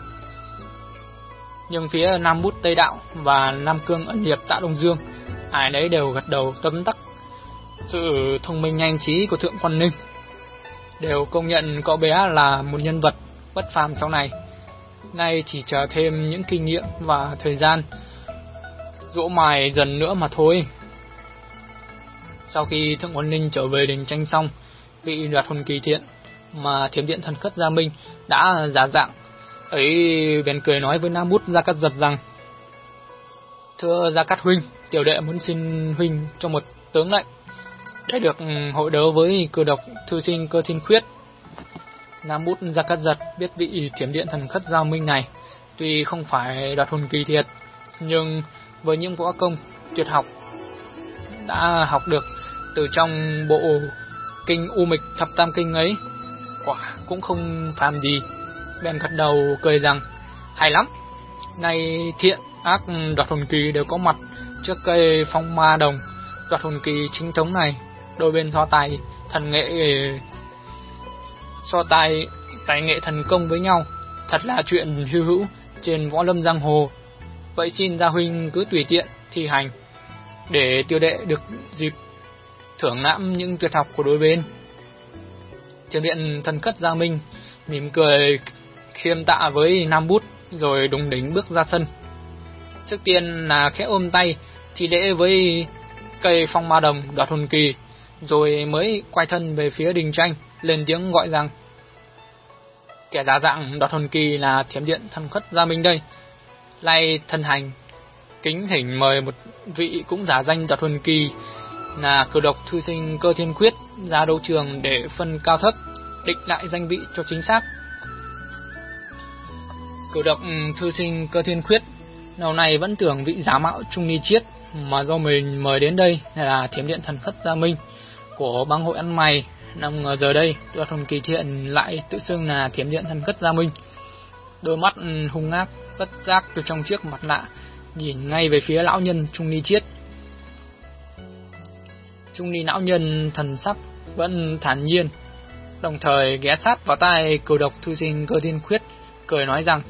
Nhưng phía Nam Bút Tây Đạo và Nam Cương Ẩn Hiệp Tạ Đông Dương, ai nấy đều gật đầu tấm tắc sự thông minh nhanh trí của Thượng Quan Ninh, đều công nhận cậu bé là một nhân vật bất phàm sau này. Nay chỉ chờ thêm những kinh nghiệm và thời gian dỗ mài dần nữa mà thôi. Sau khi Thượng Quan Ninh trở về Đình Tranh xong, vị Đoạt Hồn Kỳ Thiện mà Thiểm Điện Thần Khất Gia Minh đã giả dạng ấy bèn cười nói với Nam Bút Gia Cát Giật rằng: thưa Gia Cát huynh, tiểu đệ muốn xin huynh cho một tướng lệnh để được hội đấu với Cửu Độc Thư Sinh Cơ Thiên Quyết. Nam Bút Gia Cát Giật biết vị Thiểm Điện Thần Khất Gia Minh này tuy không phải Đoạt Hồn Kỳ Thiệt, nhưng với những võ công tuyệt học đã học được từ trong bộ kinh U Mịch Thập Tam Kinh ấy, quả cũng không phàm gì, bèn gật đầu cười rằng: hay lắm, nay thiện ác Đoạt Hồn Kỳ đều có mặt trước cây Phong Ma Đồng Đoạt Hồn Kỳ chính thống này, đôi bên so tài thần nghệ so tài tài nghệ thần công với nhau, thật là chuyện hy hữu trên võ lâm giang hồ. Vậy xin gia huynh cứ tùy tiện thi hành, để tiểu đệ được dịp thưởng lãm những tuyệt học của đôi bên. Thiểm Điện Thần Khất Gia Minh mỉm cười khiêm tạ với Nam Bút, rồi đùng đỉnh bước ra sân. Trước tiên là khẽ ôm tay thì lễ với cây phong ma đồng đoạt hồn kỳ, rồi mới quay thân về phía Đình Tranh, lên tiếng gọi rằng: kẻ giả dạng đoạt hồn kỳ là Thiểm Điện Thần Khất Gia Minh đây. Nay thân hành kính thỉnh mời một vị cũng giả danh đoạt hồn kỳ là cửu độc thư sinh Cơ Thiên Quyết ra đấu trường để phân cao thấp, định lại danh vị cho chính xác. Cửu độc thư sinh Cơ Thiên Quyết đầu này vẫn tưởng vị giả mạo Trung Ni Chiết mà do mình mời đến đây là Thiểm Điện Thần Khất Gia Minh của bang hội ăn mày, nào ngờ giờ đây đoạt hồn kỳ thiện lại tự xưng là Thiểm Điện Thần Khất Gia Minh. Đôi mắt hung ác bất giác từ trong chiếc mặt nạ nhìn ngay về phía lão nhân Trung Ni Chiết. Trung Ni lão nhân thần sắc vẫn thản nhiên, đồng thời ghé sát vào tai cửu độc thư sinh Cơ Thiên Quyết, cười nói rằng: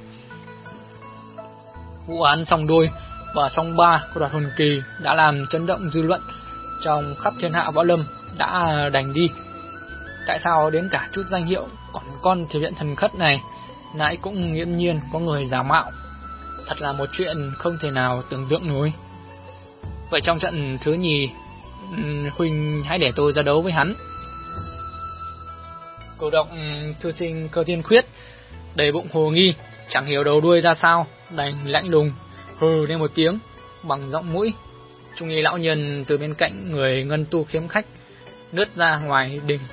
vụ án song đôi và song ba của đoạt hồn kỳ đã làm chấn động dư luận trong khắp thiên hạ võ lâm đã đành đi. Tại sao đến cả chút danh hiệu còn con Thiểm Điện Thần Khất này lại cũng nghiễm nhiên có người giả mạo? Thật là một chuyện không thể nào tưởng tượng nổi. Vậy trong trận thứ nhì, huynh hãy để tôi ra đấu với hắn. Cửu độc thư sinh Cơ Thiên Quyết đầy bụng hồ nghi, chẳng hiểu đầu đuôi ra sao, đành lạnh lùng hừ lên một tiếng bằng giọng mũi. Trung Ni lão nhân từ bên cạnh người ngân tu khiếm khách lướt ra ngoài đình.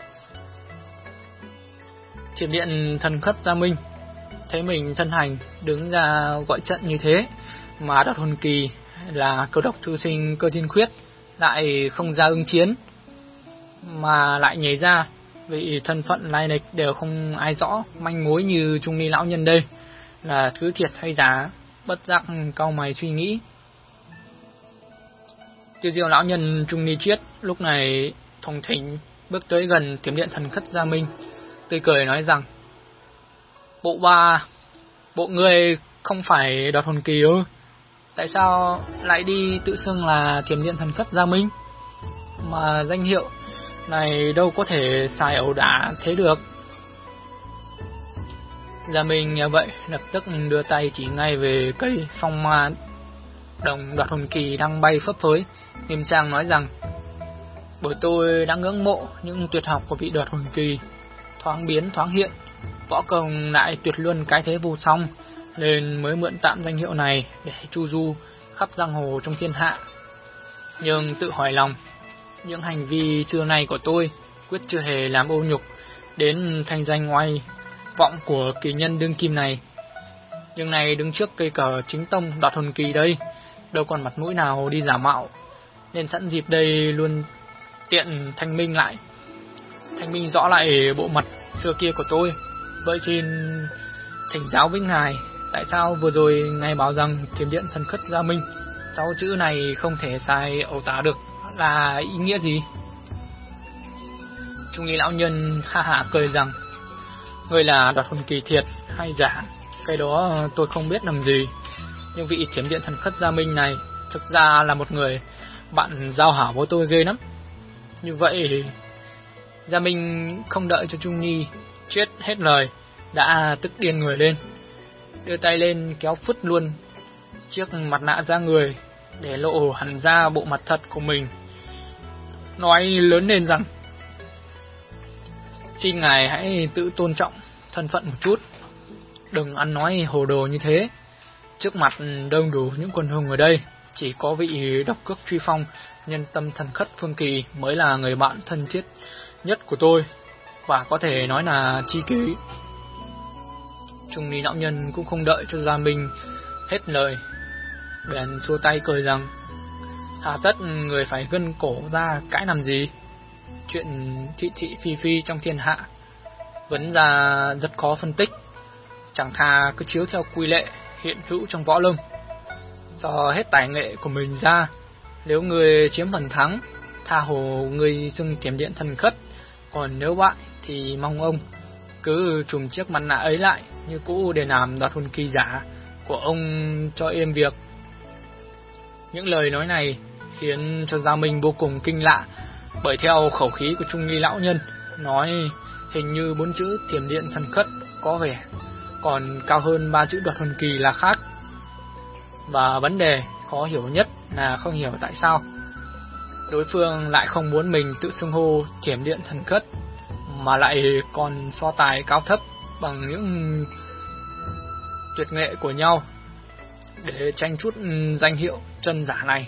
Thiểm Điện Thần Khất Gia Minh thấy mình thân hành đứng ra gọi trận như thế mà đoạt hồn kỳ là cửu độc thư sinh Cơ Thiên Quyết lại không ra ứng chiến, mà lại nhảy ra vì thân phận lai lịch đều không ai rõ manh mối như Trung Ni lão nhân đây là thứ thiệt hay giả, bất giác cau mày suy nghĩ. Tiêu Diêu lão nhân Trung Ni Chiết lúc này thong thỉnh bước tới gần Thiểm Điện Thần Khất Gia Minh, tươi cười nói rằng: bộ ba, bộ người không phải đoạt hồn kỳ ư? Tại sao lại đi tự xưng là Thiểm Điện Thần Khất Gia Minh? Mà danh hiệu này đâu có thể xài ẩu đả thế được. Gia Minh như vậy lập tức đưa tay chỉ ngay về cây phong ma đồng đoạt hồn kỳ đang bay phấp phới, nghiêm trang nói rằng: bởi tôi đã ngưỡng mộ những tuyệt học của vị đoạt hồn kỳ, thoáng biến thoáng hiện, võ công lại tuyệt luân cái thế vô song, nên mới mượn tạm danh hiệu này để chu du khắp giang hồ trong thiên hạ. Nhưng tự hỏi lòng, những hành vi xưa nay của tôi quyết chưa hề làm ô nhục đến thanh danh oai vọng của kỳ nhân đương kim này. Nhưng này đứng trước cây cờ chính tông đoạt hồn kỳ đây, đâu còn mặt mũi nào đi giả mạo, nên sẵn dịp đây luôn tiện thanh minh lại, thanh minh rõ lại bộ mặt xưa kia của tôi. Vậy xin thỉnh giáo với ngài, tại sao vừa rồi ngài bảo rằng Thiểm Điện Thần Khất Gia Minh, sáu chữ này không thể sai ẩu tả được là ý nghĩa gì? Trung Ni lão nhân ha hả cười rằng: người là đoạt hồn kỳ thiệt hay giả, cái đó tôi không biết làm gì. Nhưng vị Thiểm Điện Thần Khất Gia Minh này thực ra là một người bạn giao hảo với tôi ghê lắm. Như vậy, Gia Minh không đợi cho Trung Ni chết hết lời đã tức điên người lên, đưa tay lên kéo phứt luôn chiếc mặt nạ ra người để lộ hẳn ra bộ mặt thật của mình, nói lớn lên rằng: xin ngài hãy tự tôn trọng thân phận một chút, đừng ăn nói hồ đồ như thế. Trước mặt đông đủ những quần hùng ở đây, chỉ có vị độc cước truy phong nhân tâm thần khất Phương Kỳ mới là người bạn thân thiết nhất của tôi, và có thể nói là tri kỷ. Trung Ni lão nhân cũng không đợi cho Gia Minh hết lời, bèn xua tay cười rằng: hà tất người phải gân cổ ra cãi làm gì? Chuyện thị thị phi phi trong thiên hạ vấn ra rất khó phân tích, chẳng thà cứ chiếu theo quy lệ hiện hữu trong võ lâm, dò hết tài nghệ của mình ra. Nếu người chiếm phần thắng, tha hồ người xưng Thiểm Điện Thần Khất, còn nếu bại thì mong ông cứ trùm chiếc mặt nạ ấy lại như cũ để làm đoạt hồn kỳ giả của ông cho êm việc. Những lời nói này khiến cho Gia Minh vô cùng kinh lạ, bởi theo khẩu khí của Trung Ni lão nhân nói, hình như bốn chữ Thiểm Điện Thần Khất có vẻ còn cao hơn ba chữ đoạt hồn kỳ là khác. Và vấn đề khó hiểu nhất là không hiểu tại sao đối phương lại không muốn mình tự xưng hô Thiểm Điện Thần Khất, mà lại còn so tài cao thấp bằng những tuyệt nghệ của nhau để tranh chút danh hiệu chân giả này.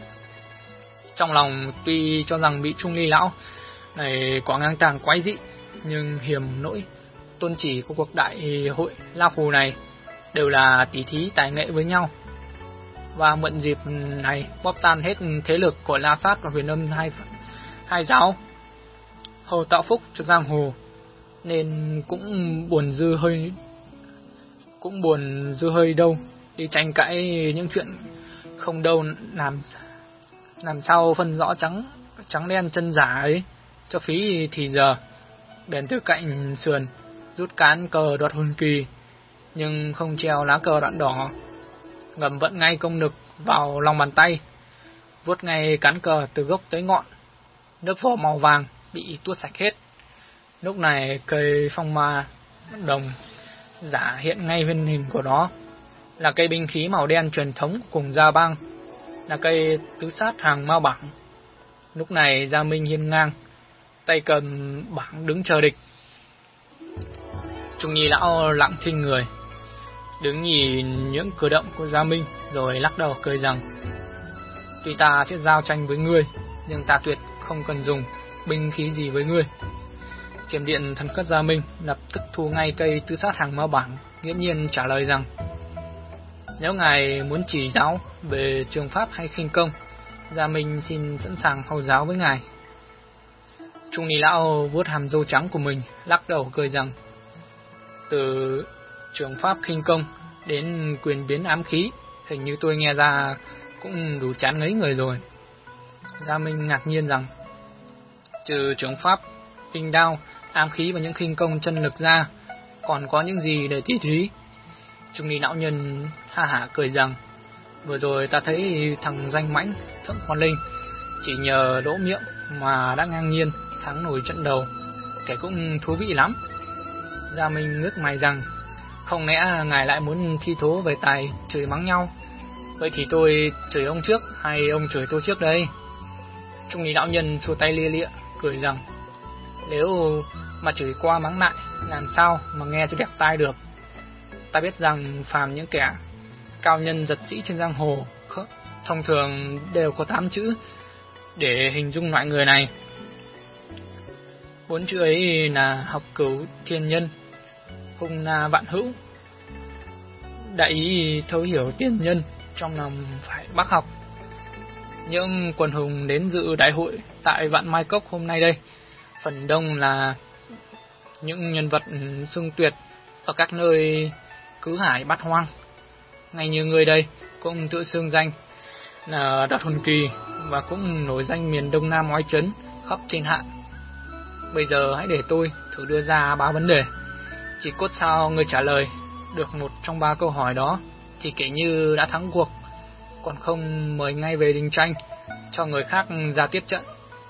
Trong lòng tuy cho rằng vị Trung Ly lão này quá ngang tàng quái dị, nhưng hiềm nỗi tôn chỉ của cuộc đại hội La Phù này đều là tỷ thí tài nghệ với nhau, và mượn dịp này bóp tan hết thế lực của La Sát và Huyền Âm hai hai giáo, hầu tạo phúc cho giang hồ, nên cũng buồn dư hơi cũng buồn dư hơi đâu đi tranh cãi những chuyện không đâu, làm làm sao phân rõ trắng trắng đen chân giả ấy cho phí thì giờ. Bèn từ cạnh sườn rút cán cờ đoạt hồn kỳ, nhưng không treo lá cờ đoạn đỏ, ngầm vận ngay công lực vào lòng bàn tay, vuốt ngay cán cờ từ gốc tới ngọn. Lớp vỏ màu vàng bị tuốt sạch hết. Lúc này cây phong ma đồng giả hiện ngay nguyên hình của nó, là cây binh khí màu đen truyền thống cùng Gia Bang, là cây tứ sát hàng Mao Bảng. Lúc này Gia Minh hiên ngang, tay cầm bảng đứng chờ địch. Trung Nhi lão lặng thinh người, đứng nhìn những cử động của Gia Minh, rồi lắc đầu cười rằng: tuy ta sẽ giao tranh với ngươi, nhưng ta tuyệt không cần dùng binh khí gì với ngươi. Thiểm Điện Thần Khất Gia Minh lập tức thu ngay cây tứ sát hàng Mao Bảng, nghiễm nhiên trả lời rằng: nếu ngài muốn chỉ giáo về trường pháp hay khinh công, Gia Minh xin sẵn sàng hầu giáo với ngài. Trung Ni lão vuốt hàm râu trắng của mình, lắc đầu cười rằng: từ trường pháp khinh công đến quyền biến ám khí, hình như tôi nghe ra cũng đủ chán ngấy người rồi. Gia Minh ngạc nhiên rằng: trừ trường pháp kinh đao, ám khí và những khinh công chân lực ra, còn có những gì để tỉ thí? Trung Ni lão nhân ha hả cười rằng: vừa rồi ta thấy thằng danh mãnh Thượng Quan Linh chỉ nhờ đỗ miệng mà đã ngang nhiên thắng nổi trận đầu, kẻ cũng thú vị lắm. Gia Minh ngước mày rằng: không lẽ ngài lại muốn thi thố về tài chửi mắng nhau? Vậy thì tôi chửi ông trước hay ông chửi tôi trước đây? Trung Ni lão nhân xua tay lia lịa cười rằng: nếu mà chửi qua mắng lại, làm sao mà nghe cho đẹp tai được? Ta biết rằng phàm những kẻ cao nhân giật sĩ trên giang hồ thông thường đều có tám chữ để hình dung loại người này. Bốn chữ ấy là học cửu thiên nhân, hung na vạn hữu. Đại ý thấu hiểu tiền nhân, trong lòng phải bác học. Những quần hùng đến dự đại hội tại Vạn Mai Cốc hôm nay đây, phần đông là những nhân vật xưng tuyệt ở các nơi cứ hải bát hoang. Ngay như người đây cũng tự xưng danh là đoạt hồn kỳ, và cũng nổi danh miền Đông Nam oai chấn khắp thiên hạ. Bây giờ hãy để tôi thử đưa ra ba vấn đề, chỉ cốt sao người trả lời được một trong ba câu hỏi đó thì kể như đã thắng cuộc, còn không mời ngay về đình tranh cho người khác ra tiếp trận.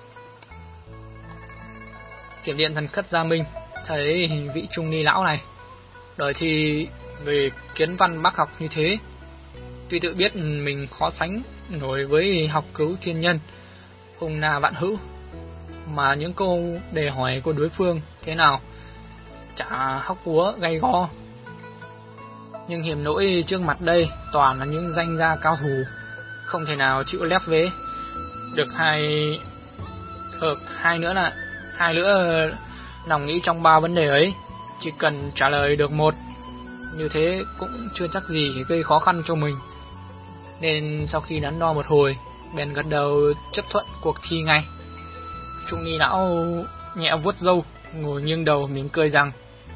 Thiểm Điện Thần Khất Gia Minh thấy vị Trung Ni lão này đời thì về kiến văn bác học như thế, tuy tự biết mình khó sánh nổi với học cứu thiên nhân, hung na vạn hữu, mà những câu đề hỏi của đối phương thế nào chả hóc búa gay go. Nhưng hiểm nỗi trước mặt đây toàn là những danh gia cao thủ, không thể nào chịu lép vế được. Hai hợp hai nữa là hai nữa lòng nghĩ trong ba vấn đề ấy, chỉ cần trả lời được một, như thế cũng chưa chắc gì gây khó khăn cho mình. Nên sau khi đắn đo một hồi, bèn gật đầu chấp thuận cuộc thi ngay. Trung Ni lão nhẹ vuốt râu, ngồi nghiêng đầu mỉm cười rằng: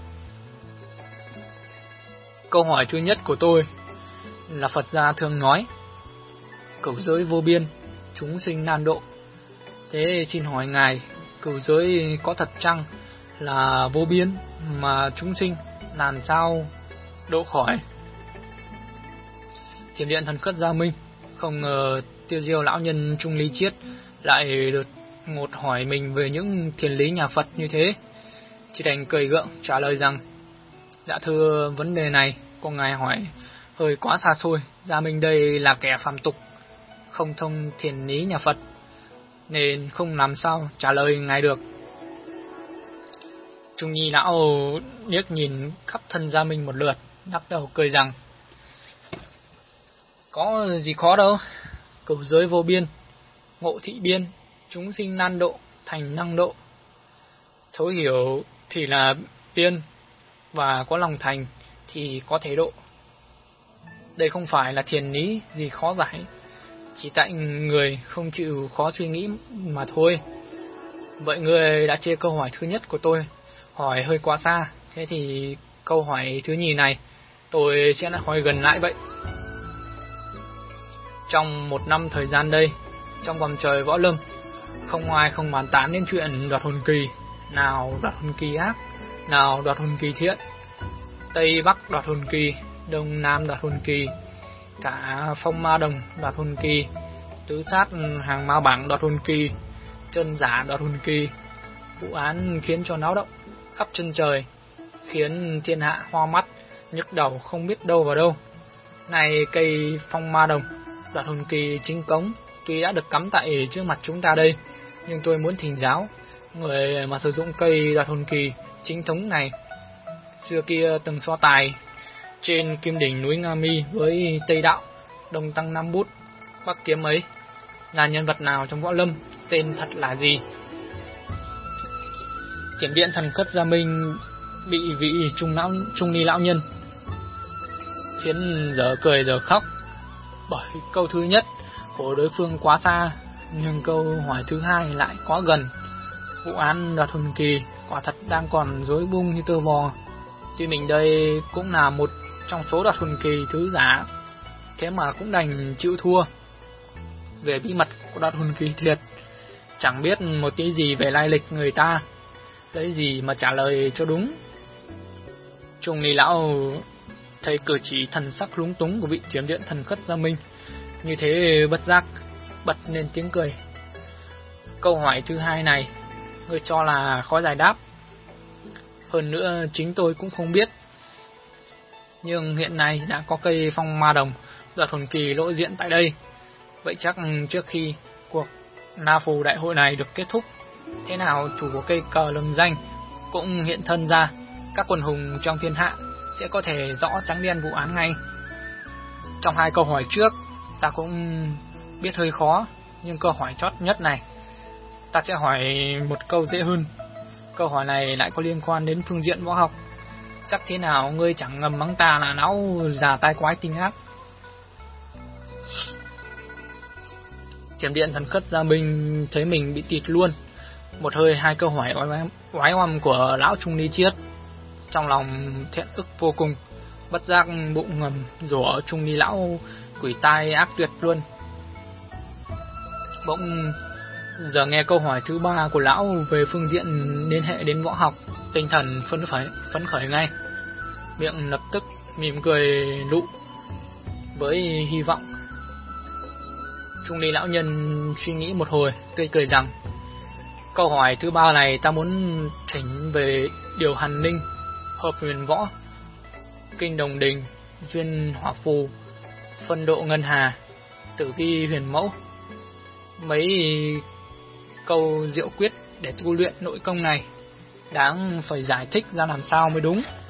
câu hỏi thứ nhất của tôi là Phật gia thường nói cửu giới vô biên, chúng sinh nan độ. Thế xin hỏi ngài, cửu giới có thật chăng là vô biên mà chúng sinh làm sao độ khỏi? Thiểm Điện Thần Khất Gia Minh không ngờ Tiêu Diêu lão nhân Trung Lý Chiết lại đột ngột hỏi mình về những thiền lý nhà Phật như thế, chỉ đành cười gượng trả lời rằng: Dạ thưa, vấn đề này của ngài hỏi hơi quá xa xôi. Gia Minh đây là kẻ phàm tục, không thông thiền lý nhà Phật, nên không làm sao trả lời ngài được. Trung Nhi lão liếc nhìn khắp thân Gia Minh một lượt, lắc đầu cười rằng: có gì khó đâu, cửu giới vô biên, ngộ thị biên, chúng sinh nan độ thành năng độ. Thấu hiểu thì là biên, và có lòng thành thì có thể độ. Đây không phải là thiền lý gì khó giải, chỉ tại người không chịu khó suy nghĩ mà thôi. Vậy người đã chê câu hỏi thứ nhất của tôi hỏi hơi quá xa, thế thì câu hỏi thứ nhì này tôi sẽ hỏi gần lại vậy. Trong một năm thời gian đây, trong vòng trời võ lâm, không ai không bàn tán đến chuyện đoạt hồn kỳ. Nào đoạt hồn kỳ ác, nào đoạt hồn kỳ thiện, Tây Bắc đoạt hồn kỳ, Đông Nam đoạt hồn kỳ, cả phong ma đồng đoạt hồn kỳ, tứ sát hàng ma bảng đoạt hồn kỳ, chân giả đoạt hồn kỳ. Vụ án khiến cho náo động khắp chân trời, khiến thiên hạ hoa mắt, nhức đầu không biết đâu vào đâu. Này cây phong ma đồng đoạt hồn kỳ chính cống tuy đã được cắm tại trước mặt chúng ta đây, nhưng tôi muốn thỉnh giáo, người mà sử dụng cây đoạt hồn kỳ chính thống này xưa kia từng so tài trên kim đỉnh núi Nga Mi với Tây Đạo, Đông Tăng Nam Bút, Bắc Kiếm ấy, là nhân vật nào trong võ lâm, tên thật là gì? Kiểm điện thần khất Gia Minh bị vị trung lão trung ni lão nhân khiến giờ cười giờ khóc, bởi câu thứ nhất của đối phương quá xa, nhưng câu hỏi thứ hai lại quá gần. Vụ án đoạt hồn kỳ quả thật đang còn rối bung như tơ vò. Tuy mình đây cũng là một trong số đoạt hồn kỳ thứ giả, thế mà cũng đành chịu thua. Về bí mật của đoạt hồn kỳ thiệt, chẳng biết một tí gì về lai lịch người ta, lấy gì mà trả lời cho đúng. Trung ni lão thấy cử chỉ thần sắc lúng túng của vị kiểm điện thần khất Gia Minh như thế, bất giác bật lên tiếng cười. Câu hỏi thứ hai này ngươi cho là khó giải đáp, hơn nữa chính tôi cũng không biết. Nhưng hiện nay đã có cây phong ma đồng đoạt hồn kỳ lộ diện tại đây, vậy chắc trước khi cuộc Na Phù đại hội này được kết thúc, thế nào chủ của cây cờ lừng danh cũng hiện thân ra, các quần hùng trong thiên hạ sẽ có thể rõ trắng đen vụ án ngay. Trong hai câu hỏi trước ta cũng biết hơi khó, nhưng câu hỏi chót nhất này ta sẽ hỏi một câu dễ hơn. Câu hỏi này lại có liên quan đến phương diện võ học, chắc thế nào ngươi chẳng ngầm mắng ta là não già tai quái tinh ác. Kiểm điện thần khất Gia Minh thấy mình bị tịt luôn một hơi hai câu hỏi oái oăm của lão Trung Ni Chiết, trong lòng thẹn ức vô cùng, bất giác bụng ngầm rủa Trung Ni lão quỷ tai ác tuyệt luôn. Bỗng giờ nghe câu hỏi thứ ba của lão về phương diện liên hệ đến võ học, tinh thần phấn khởi phấn khởi ngay, miệng lập tức mỉm cười nụ với hy vọng. Trung ni lão nhân suy nghĩ một hồi, tươi cười rằng: câu hỏi thứ ba này ta muốn thỉnh về điều hàn ninh, hợp huyền võ, kinh đồng đình, duyên hỏa phù, phân độ ngân hà, tử vi huyền mẫu, mấy câu diệu quyết để tu luyện nội công này, đáng phải giải thích ra làm sao mới đúng.